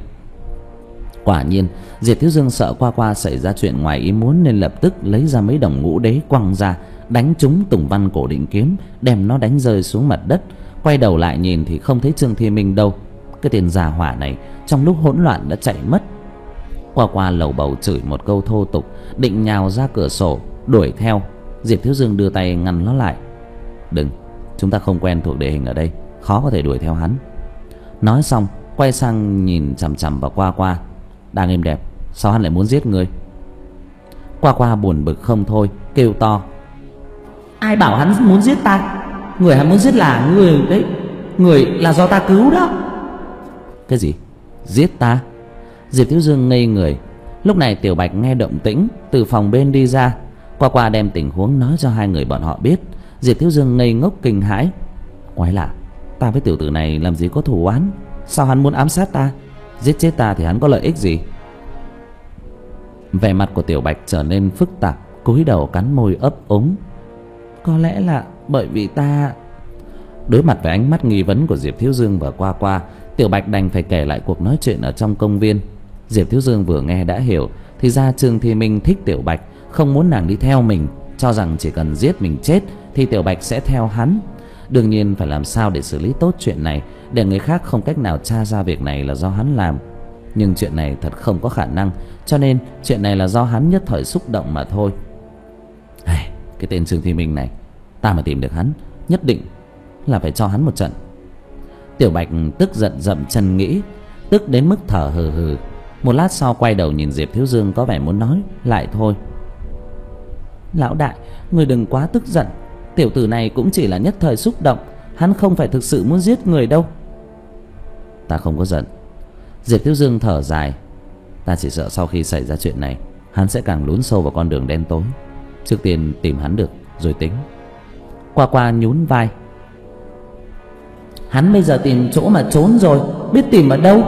Quả nhiên Diệp Thiếu Dương sợ Qua Qua xảy ra chuyện ngoài ý muốn, nên lập tức lấy ra mấy đồng ngũ đế quăng ra, đánh trúng Tùng Văn Cổ Định kiếm, đem nó đánh rơi xuống mặt đất. Quay đầu lại nhìn thì không thấy Trương Thị Minh đâu. Cái tên già hỏa này trong lúc hỗn loạn đã chạy mất. Qua Qua lầu bầu chửi một câu thô tục, định nhào ra cửa sổ đuổi theo. Diệp Thiếu Dương đưa tay ngăn nó lại: Đừng, chúng ta không quen thuộc địa hình ở đây, khó có thể đuổi theo hắn. Nói xong quay sang nhìn chằm chằm vào Qua Qua: Đang êm đẹp, sao hắn lại muốn giết người? Qua Qua buồn bực không thôi, kêu to: Ai bảo hắn muốn giết ta? Người hắn muốn giết là người đấy, người là do ta cứu đó. Cái gì? Giết ta? Diệp Thiếu Dương ngây người. Lúc này Tiểu Bạch nghe động tĩnh từ phòng bên đi ra. Qua Qua đem tình huống nói cho hai người bọn họ biết. Diệp Thiếu Dương ngây ngốc kinh hãi: Quái lạ, ta với tiểu tử này làm gì có thù oán, sao hắn muốn ám sát ta? Giết chết ta thì hắn có lợi ích gì? Vẻ mặt của Tiểu Bạch trở nên phức tạp, cúi đầu cắn môi ấp úng: Có lẽ là bởi vì ta... Đối mặt với ánh mắt nghi vấn của Diệp Thiếu Dương và Qua Qua, Tiểu Bạch đành phải kể lại cuộc nói chuyện ở trong công viên. Diệp Thiếu Dương vừa nghe đã hiểu, thì ra Trương Thị Minh thích Tiểu Bạch, không muốn nàng đi theo mình, cho rằng chỉ cần giết mình chết thì Tiểu Bạch sẽ theo hắn. Đương nhiên phải làm sao để xử lý tốt chuyện này, để người khác không cách nào tra ra việc này là do hắn làm. Nhưng chuyện này thật không có khả năng, cho nên chuyện này là do hắn nhất thời xúc động mà thôi. Ai, cái tên Trương Thi Minh này, ta mà tìm được hắn, nhất định là phải cho hắn một trận. Tiểu Bạch tức giận dậm chân nghĩ, tức đến mức thở hừ hừ. Một lát sau quay đầu nhìn Diệp Thiếu Dương, có vẻ muốn nói lại thôi. Lão đại, người đừng quá tức giận. Tiểu tử này cũng chỉ là nhất thời xúc động, hắn không phải thực sự muốn giết người đâu. Ta không có giận. Diệp Thiếu Dương thở dài. Ta chỉ sợ sau khi xảy ra chuyện này, hắn sẽ càng lún sâu vào con đường đen tối. Trước tiên tìm hắn được rồi tính. Qua Qua nhún vai. Hắn bây giờ tìm chỗ mà trốn rồi, biết tìm ở đâu.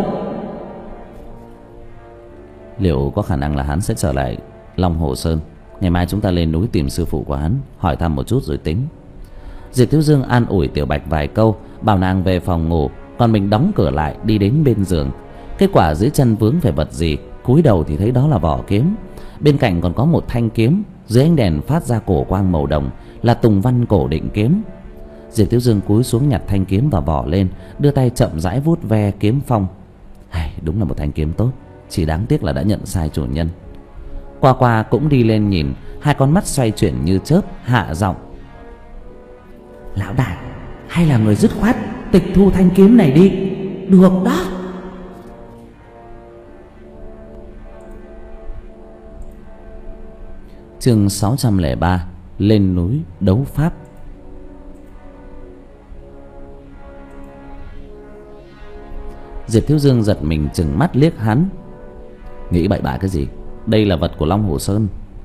Liệu có khả năng là hắn sẽ trở lại Long Hồ Sơn? Ngày mai chúng ta lên núi tìm sư phụ của hắn, hỏi thăm một chút rồi tính. Diệp Thiếu Dương an ủi Tiểu Bạch vài câu, bảo nàng về phòng ngủ, còn mình đóng cửa lại đi đến bên giường. Kết quả dưới chân vướng phải vật gì, cúi đầu thì thấy đó là vỏ kiếm. Bên cạnh còn có một thanh kiếm, dưới ánh đèn phát ra cổ quang màu đồng, là Tùng Văn Cổ Định Kiếm. Diệp Thiếu Dương cúi xuống nhặt thanh kiếm và vỏ lên, đưa tay chậm rãi vuốt ve kiếm phong. Hay, đúng là một thanh kiếm tốt, chỉ đáng tiếc là đã nhận sai chủ nhân. Qua Qua cũng đi lên nhìn, hai con mắt xoay chuyển như chớp, hạ giọng. Lão đại, hay là người dứt khoát tịch thu thanh kiếm này đi. Được đó. Chương sáu trăm lẻ ba. Lên núi đấu pháp. Diệp Thiếu Dương giật mình trừng mắt liếc hắn. Nghĩ bậy bạ cái gì? Đây là vật của Long Hồ Sơn.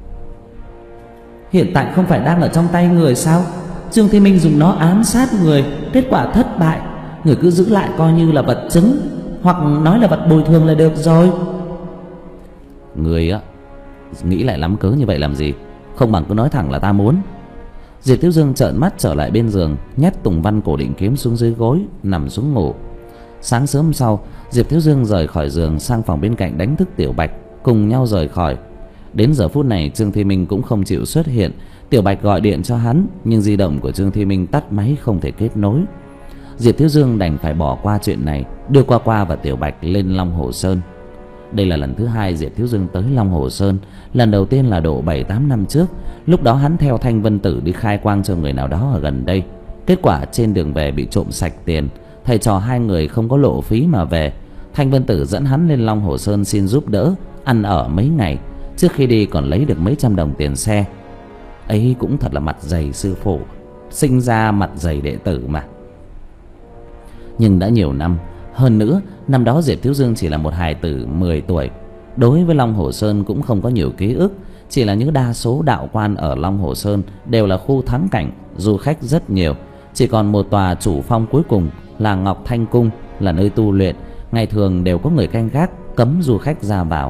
Hiện tại không phải đang ở trong tay người sao? Trương Thi Minh dùng nó ám sát người, kết quả thất bại. Người cứ giữ lại coi như là vật chứng, hoặc nói là vật bồi thường là được rồi. Người á, nghĩ lại lắm cớ như vậy làm gì? Không bằng cứ nói thẳng là ta muốn. Diệp Thiếu Dương trợn mắt trở lại bên giường, nhét Tùng Văn Cổ Định Kiếm xuống dưới gối, nằm xuống ngủ. Sáng sớm sau, Diệp Thiếu Dương rời khỏi giường sang phòng bên cạnh đánh thức Tiểu Bạch, cùng nhau rời khỏi. Đến giờ phút này Trương Thi Minh cũng không chịu xuất hiện. Tiểu Bạch gọi điện cho hắn, nhưng di động của Trương Thi Minh tắt máy, không thể kết nối. Diệp Thiếu Dương đành phải bỏ qua chuyện này, đưa Qua Qua và Tiểu Bạch lên Long Hồ Sơn. Đây là lần thứ hai Diệp Thiếu Dương tới Long Hồ Sơn. Lần đầu tiên là độ bảy tám năm trước. Lúc đó hắn theo Thanh Vân Tử đi khai quang cho người nào đó ở gần đây. Kết quả trên đường về bị trộm sạch tiền. Thầy trò hai người không có lộ phí mà về. Thanh Vân Tử dẫn hắn lên Long Hồ Sơn xin giúp đỡ, ăn ở mấy ngày. Trước khi đi còn lấy được mấy trăm đồng tiền xe. Ấy cũng thật là mặt dày sư phụ, sinh ra mặt dày đệ tử mà. Nhưng đã nhiều năm. Hơn nữa, năm đó Diệp Thiếu Dương chỉ là một hài tử mười tuổi. Đối với Long Hồ Sơn cũng không có nhiều ký ức. Chỉ là những đa số đạo quan ở Long Hồ Sơn đều là khu thắng cảnh, du khách rất nhiều. Chỉ còn một tòa chủ phong cuối cùng là Ngọc Thanh Cung, là nơi tu luyện. Ngày thường đều có người canh gác, cấm du khách ra vào.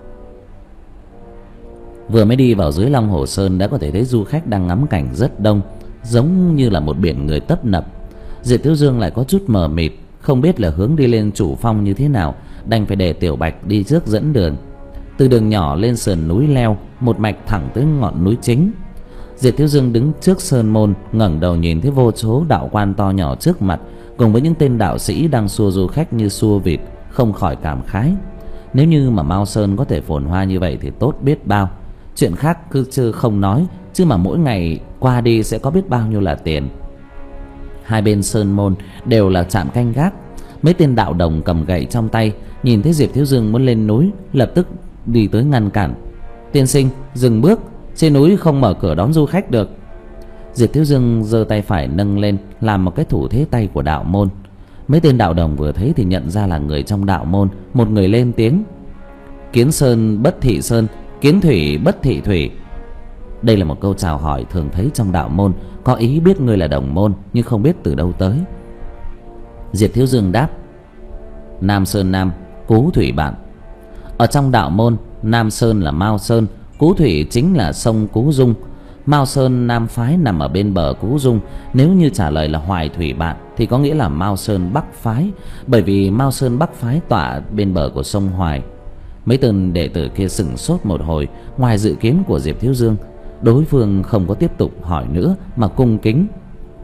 Vừa mới đi vào dưới Long Hồ Sơn đã có thể thấy du khách đang ngắm cảnh rất đông, giống như là một biển người tấp nập. Diệp Thiếu Dương lại có chút mờ mịt, không biết là hướng đi lên chủ phong như thế nào, đành phải để Tiểu Bạch đi trước dẫn đường. Từ đường nhỏ lên sườn núi leo, một mạch thẳng tới ngọn núi chính. Diệp Thiếu Dương đứng trước sơn môn, ngẩng đầu nhìn thấy vô số đạo quan to nhỏ trước mặt, cùng với những tên đạo sĩ đang xua du khách như xua vịt, không khỏi cảm khái. Nếu như mà Mao Sơn có thể phồn hoa như vậy thì tốt biết bao. Chuyện khác cứ chứ không nói, chứ mà mỗi ngày qua đi sẽ có biết bao nhiêu là tiền. Hai bên sơn môn đều là trạm canh gác. Mấy tên đạo đồng cầm gậy trong tay, nhìn thấy Diệp Thiếu Dương muốn lên núi, lập tức đi tới ngăn cản. Tiên sinh, dừng bước, trên núi không mở cửa đón du khách được. Diệp Thiếu Dương giơ tay phải nâng lên, làm một cái thủ thế tay của đạo môn. Mấy tên đạo đồng vừa thấy thì nhận ra là người trong đạo môn. Một người lên tiếng: Kiến sơn bất thị sơn, kiến thủy bất thị thủy. Đây là một câu chào hỏi thường thấy trong đạo môn, có ý biết người là đồng môn nhưng không biết từ đâu tới. Diệp Thiếu Dương đáp: Nam Sơn Nam, Cú Thủy bạn. Ở trong đạo môn, Nam Sơn là Mao Sơn, Cú Thủy chính là sông Cú Dung. Mao Sơn Nam phái nằm ở bên bờ Cú Dung. Nếu như trả lời là Hoài Thủy bạn thì có nghĩa là Mao Sơn Bắc phái, bởi vì Mao Sơn Bắc phái tọa bên bờ của sông Hoài. Mấy tên đệ tử kia sửng sốt một hồi. Ngoài dự kiến của Diệp Thiếu Dương, đối phương không có tiếp tục hỏi nữa mà cung kính: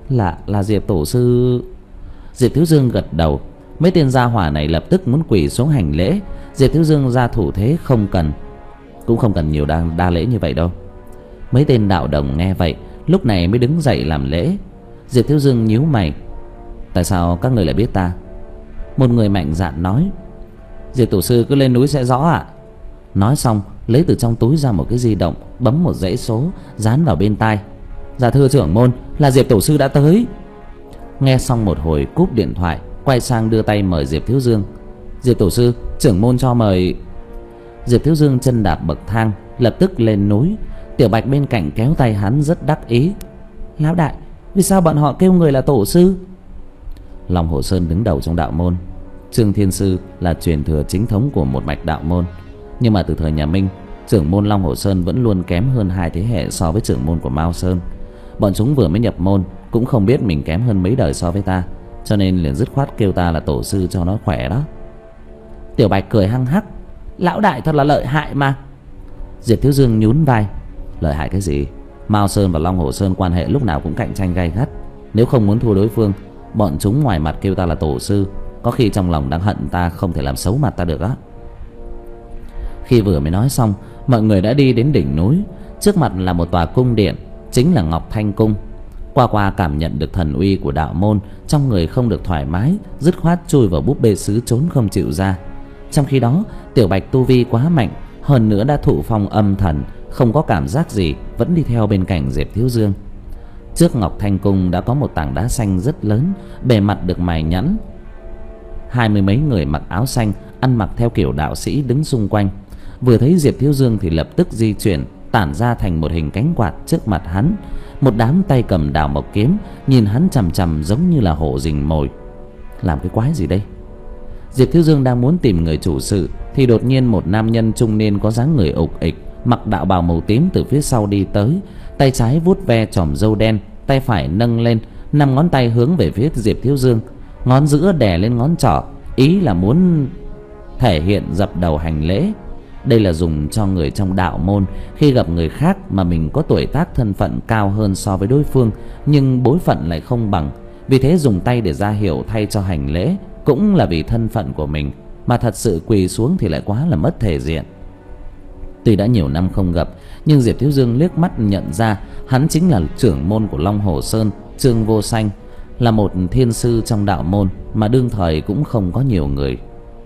Là là Diệp tổ sư. Diệp Thiếu Dương gật đầu. Mấy tên gia hỏa này lập tức muốn quỳ xuống hành lễ. Diệp Thiếu Dương ra thủ thế không cần, cũng không cần nhiều đa, đa lễ như vậy đâu. Mấy tên đạo đồng nghe vậy lúc này mới đứng dậy làm lễ. Diệp Thiếu Dương nhíu mày. Tại sao các người lại biết ta? Một người mạnh dạn nói. Diệp tổ sư cứ lên núi sẽ rõ ạ. Nói xong lấy từ trong túi ra một cái di động, bấm một dãy số dán vào bên tai. Dạ thưa trưởng môn, là Diệp tổ sư đã tới. Nghe xong một hồi cúp điện thoại, quay sang đưa tay mời Diệp Thiếu Dương. Diệp tổ sư, trưởng môn cho mời. Diệp Thiếu Dương chân đạp bậc thang lập tức lên núi. Tiểu Bạch bên cạnh kéo tay hắn rất đắc ý. Lão đại, vì sao bọn họ kêu người là tổ sư? Long Hồ Sơn đứng đầu trong đạo môn. Trương Thiên Sư là truyền thừa chính thống của một mạch đạo môn. Nhưng mà từ thời nhà Minh, trưởng môn Long Hồ Sơn vẫn luôn kém hơn hai thế hệ so với trưởng môn của Mao Sơn. Bọn chúng vừa mới nhập môn cũng không biết mình kém hơn mấy đời so với ta, cho nên liền dứt khoát kêu ta là tổ sư cho nó khỏe đó. Tiểu Bạch cười hăng hắc. Lão đại thật là lợi hại mà. Diệp Thiếu Dương nhún vai. Lợi hại cái gì? Mao Sơn và Long Hồ Sơn quan hệ lúc nào cũng cạnh tranh gay gắt. Nếu không muốn thua đối phương, bọn chúng ngoài mặt kêu ta là tổ sư, có khi trong lòng đang hận ta không thể làm xấu mặt ta được á. Khi vừa mới nói xong, mọi người đã đi đến đỉnh núi. Trước mặt là một tòa cung điện, chính là Ngọc Thanh Cung. Qua qua cảm nhận được thần uy của đạo môn, trong người không được thoải mái, dứt khoát chui vào búp bê sứ trốn không chịu ra. Trong khi đó Tiểu Bạch tu vi quá mạnh, hơn nữa đã thụ phong âm thần, không có cảm giác gì, vẫn đi theo bên cạnh Diệp Thiếu Dương. Trước Ngọc Thanh Cung đã có một tảng đá xanh rất lớn, bề mặt được mài nhẵn. Hai mươi mấy người mặc áo xanh, ăn mặc theo kiểu đạo sĩ đứng xung quanh. Vừa thấy Diệp Thiếu Dương thì lập tức di chuyển, tản ra thành một hình cánh quạt trước mặt hắn. Một đám tay cầm đào mộc kiếm, nhìn hắn chằm chằm giống như là hổ rình mồi. Làm cái quái gì đây? Diệp Thiếu Dương đang muốn tìm người chủ sự thì đột nhiên một nam nhân trung niên có dáng người ục ịch, mặc đạo bào màu tím từ phía sau đi tới. Tay trái vuốt ve chòm râu đen, tay phải nâng lên, năm ngón tay hướng về phía Diệp Thiếu Dương, ngón giữa đè lên ngón trỏ, ý là muốn thể hiện dập đầu hành lễ. Đây là dùng cho người trong đạo môn khi gặp người khác mà mình có tuổi tác thân phận cao hơn so với đối phương, nhưng bối phận lại không bằng, vì thế dùng tay để ra hiệu thay cho hành lễ, cũng là vì thân phận của mình, mà thật sự quỳ xuống thì lại quá là mất thể diện. Tuy đã nhiều năm không gặp, nhưng Diệp Thiếu Dương liếc mắt nhận ra hắn chính là trưởng môn của Long Hồ Sơn, Trương Vô Sanh, là một thiên sư trong đạo môn mà đương thời cũng không có nhiều người.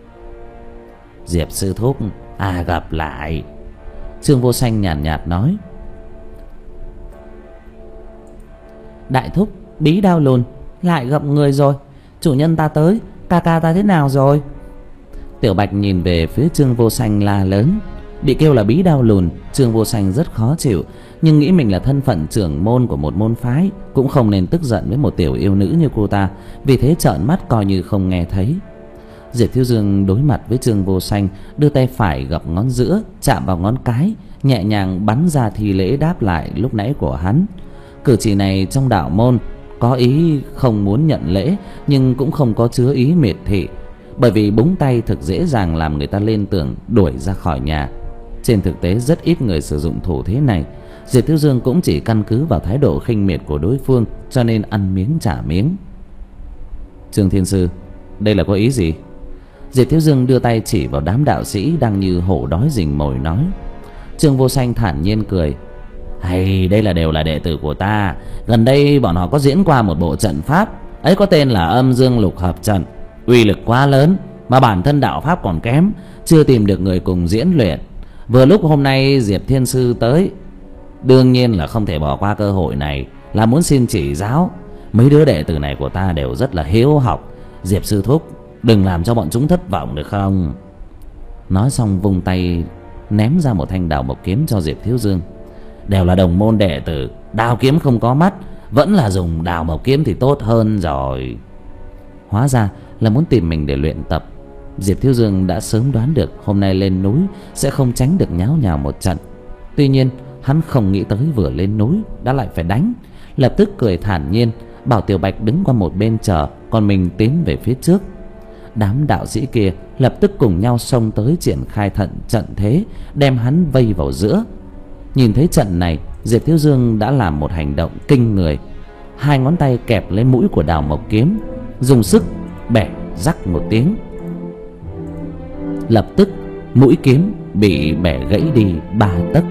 Diệp sư thúc, à gặp lại. Trương Vô Sanh nhàn nhạt, nhạt nói. Đại thúc, Bí Đao Lùn, lại gặp người rồi. Chủ nhân ta tới, ca ca ta thế nào rồi? Tiểu Bạch nhìn về phía Trương Vô Sanh la lớn. Bị kêu là Bí Đao Lùn, Trương Vô Sanh rất khó chịu, nhưng nghĩ mình là thân phận trưởng môn của một môn phái, cũng không nên tức giận với một tiểu yêu nữ như cô ta, vì thế trợn mắt coi như không nghe thấy. Diệp Thiếu Dương đối mặt với Trương Vô Sanh, đưa tay phải gập ngón giữa chạm vào ngón cái, nhẹ nhàng bắn ra thi lễ đáp lại lúc nãy của hắn. Cử chỉ này trong đạo môn có ý không muốn nhận lễ, nhưng cũng không có chứa ý miệt thị, bởi vì búng tay thực dễ dàng làm người ta liên tưởng đuổi ra khỏi nhà. Trên thực tế rất ít người sử dụng thủ thế này. Diệp Thiếu Dương cũng chỉ căn cứ vào thái độ khinh miệt của đối phương, cho nên ăn miếng trả miếng. Trương Thiên Sư, đây là có ý gì? Diệp Thiếu Dương đưa tay chỉ vào đám đạo sĩ đang như hổ đói rình mồi nói. Trương Vô Sanh thản nhiên cười. Hay, đây là đều là đệ tử của ta. Gần đây bọn họ có diễn qua một bộ trận pháp, ấy có tên là Âm Dương Lục Hợp Trận. Uy lực quá lớn, mà bản thân đạo pháp còn kém, chưa tìm được người cùng diễn luyện. Vừa lúc hôm nay Diệp Thiên Sư tới, đương nhiên là không thể bỏ qua cơ hội này, là muốn xin chỉ giáo. Mấy đứa đệ tử này của ta đều rất là hiếu học. Diệp sư thúc, đừng làm cho bọn chúng thất vọng được không? Nói xong vung tay ném ra một thanh đào mộc kiếm cho Diệp Thiếu Dương. Đều là đồng môn đệ tử, đào kiếm không có mắt, vẫn là dùng đào mộc kiếm thì tốt hơn rồi. Hóa ra là muốn tìm mình để luyện tập. Diệp Thiếu Dương đã sớm đoán được hôm nay lên núi sẽ không tránh được nháo nhào một trận. Tuy nhiên hắn không nghĩ tới vừa lên núi đã lại phải đánh. Lập tức cười thản nhiên, bảo Tiểu Bạch đứng qua một bên chờ, còn mình tiến về phía trước. Đám đạo sĩ kia lập tức cùng nhau xông tới triển khai thận trận thế, đem hắn vây vào giữa. Nhìn thấy trận này, Diệp Thiếu Dương đã làm một hành động kinh người. hai ngón tay kẹp lấy mũi của đào mộc kiếm, dùng sức bẻ rắc một tiếng. Lập tức mũi kiếm bị bẻ gãy đi ba tấc.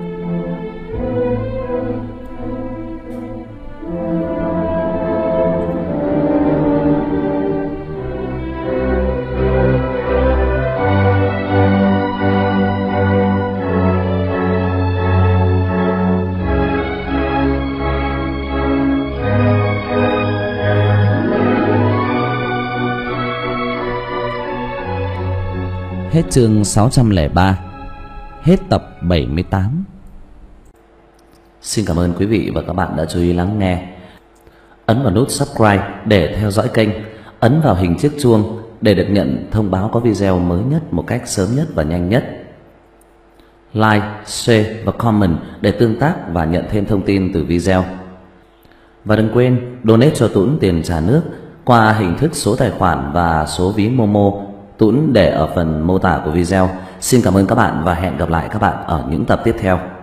Hết chương sáu trăm lẻ ba. Hết tập bảy mươi tám. Xin cảm ơn quý vị và các bạn đã chú ý lắng nghe. Ấn vào nút subscribe để theo dõi kênh. Ấn vào hình chiếc chuông để được nhận thông báo có video mới nhất một cách sớm nhất và nhanh nhất. Like, share và comment để tương tác và nhận thêm thông tin từ video. Và đừng quên donate cho Tuấn tiền trà nước qua hình thức số tài khoản và số ví Momo Tuấn để ở phần mô tả của video. Xin cảm ơn các bạn và hẹn gặp lại các bạn ở những tập tiếp theo.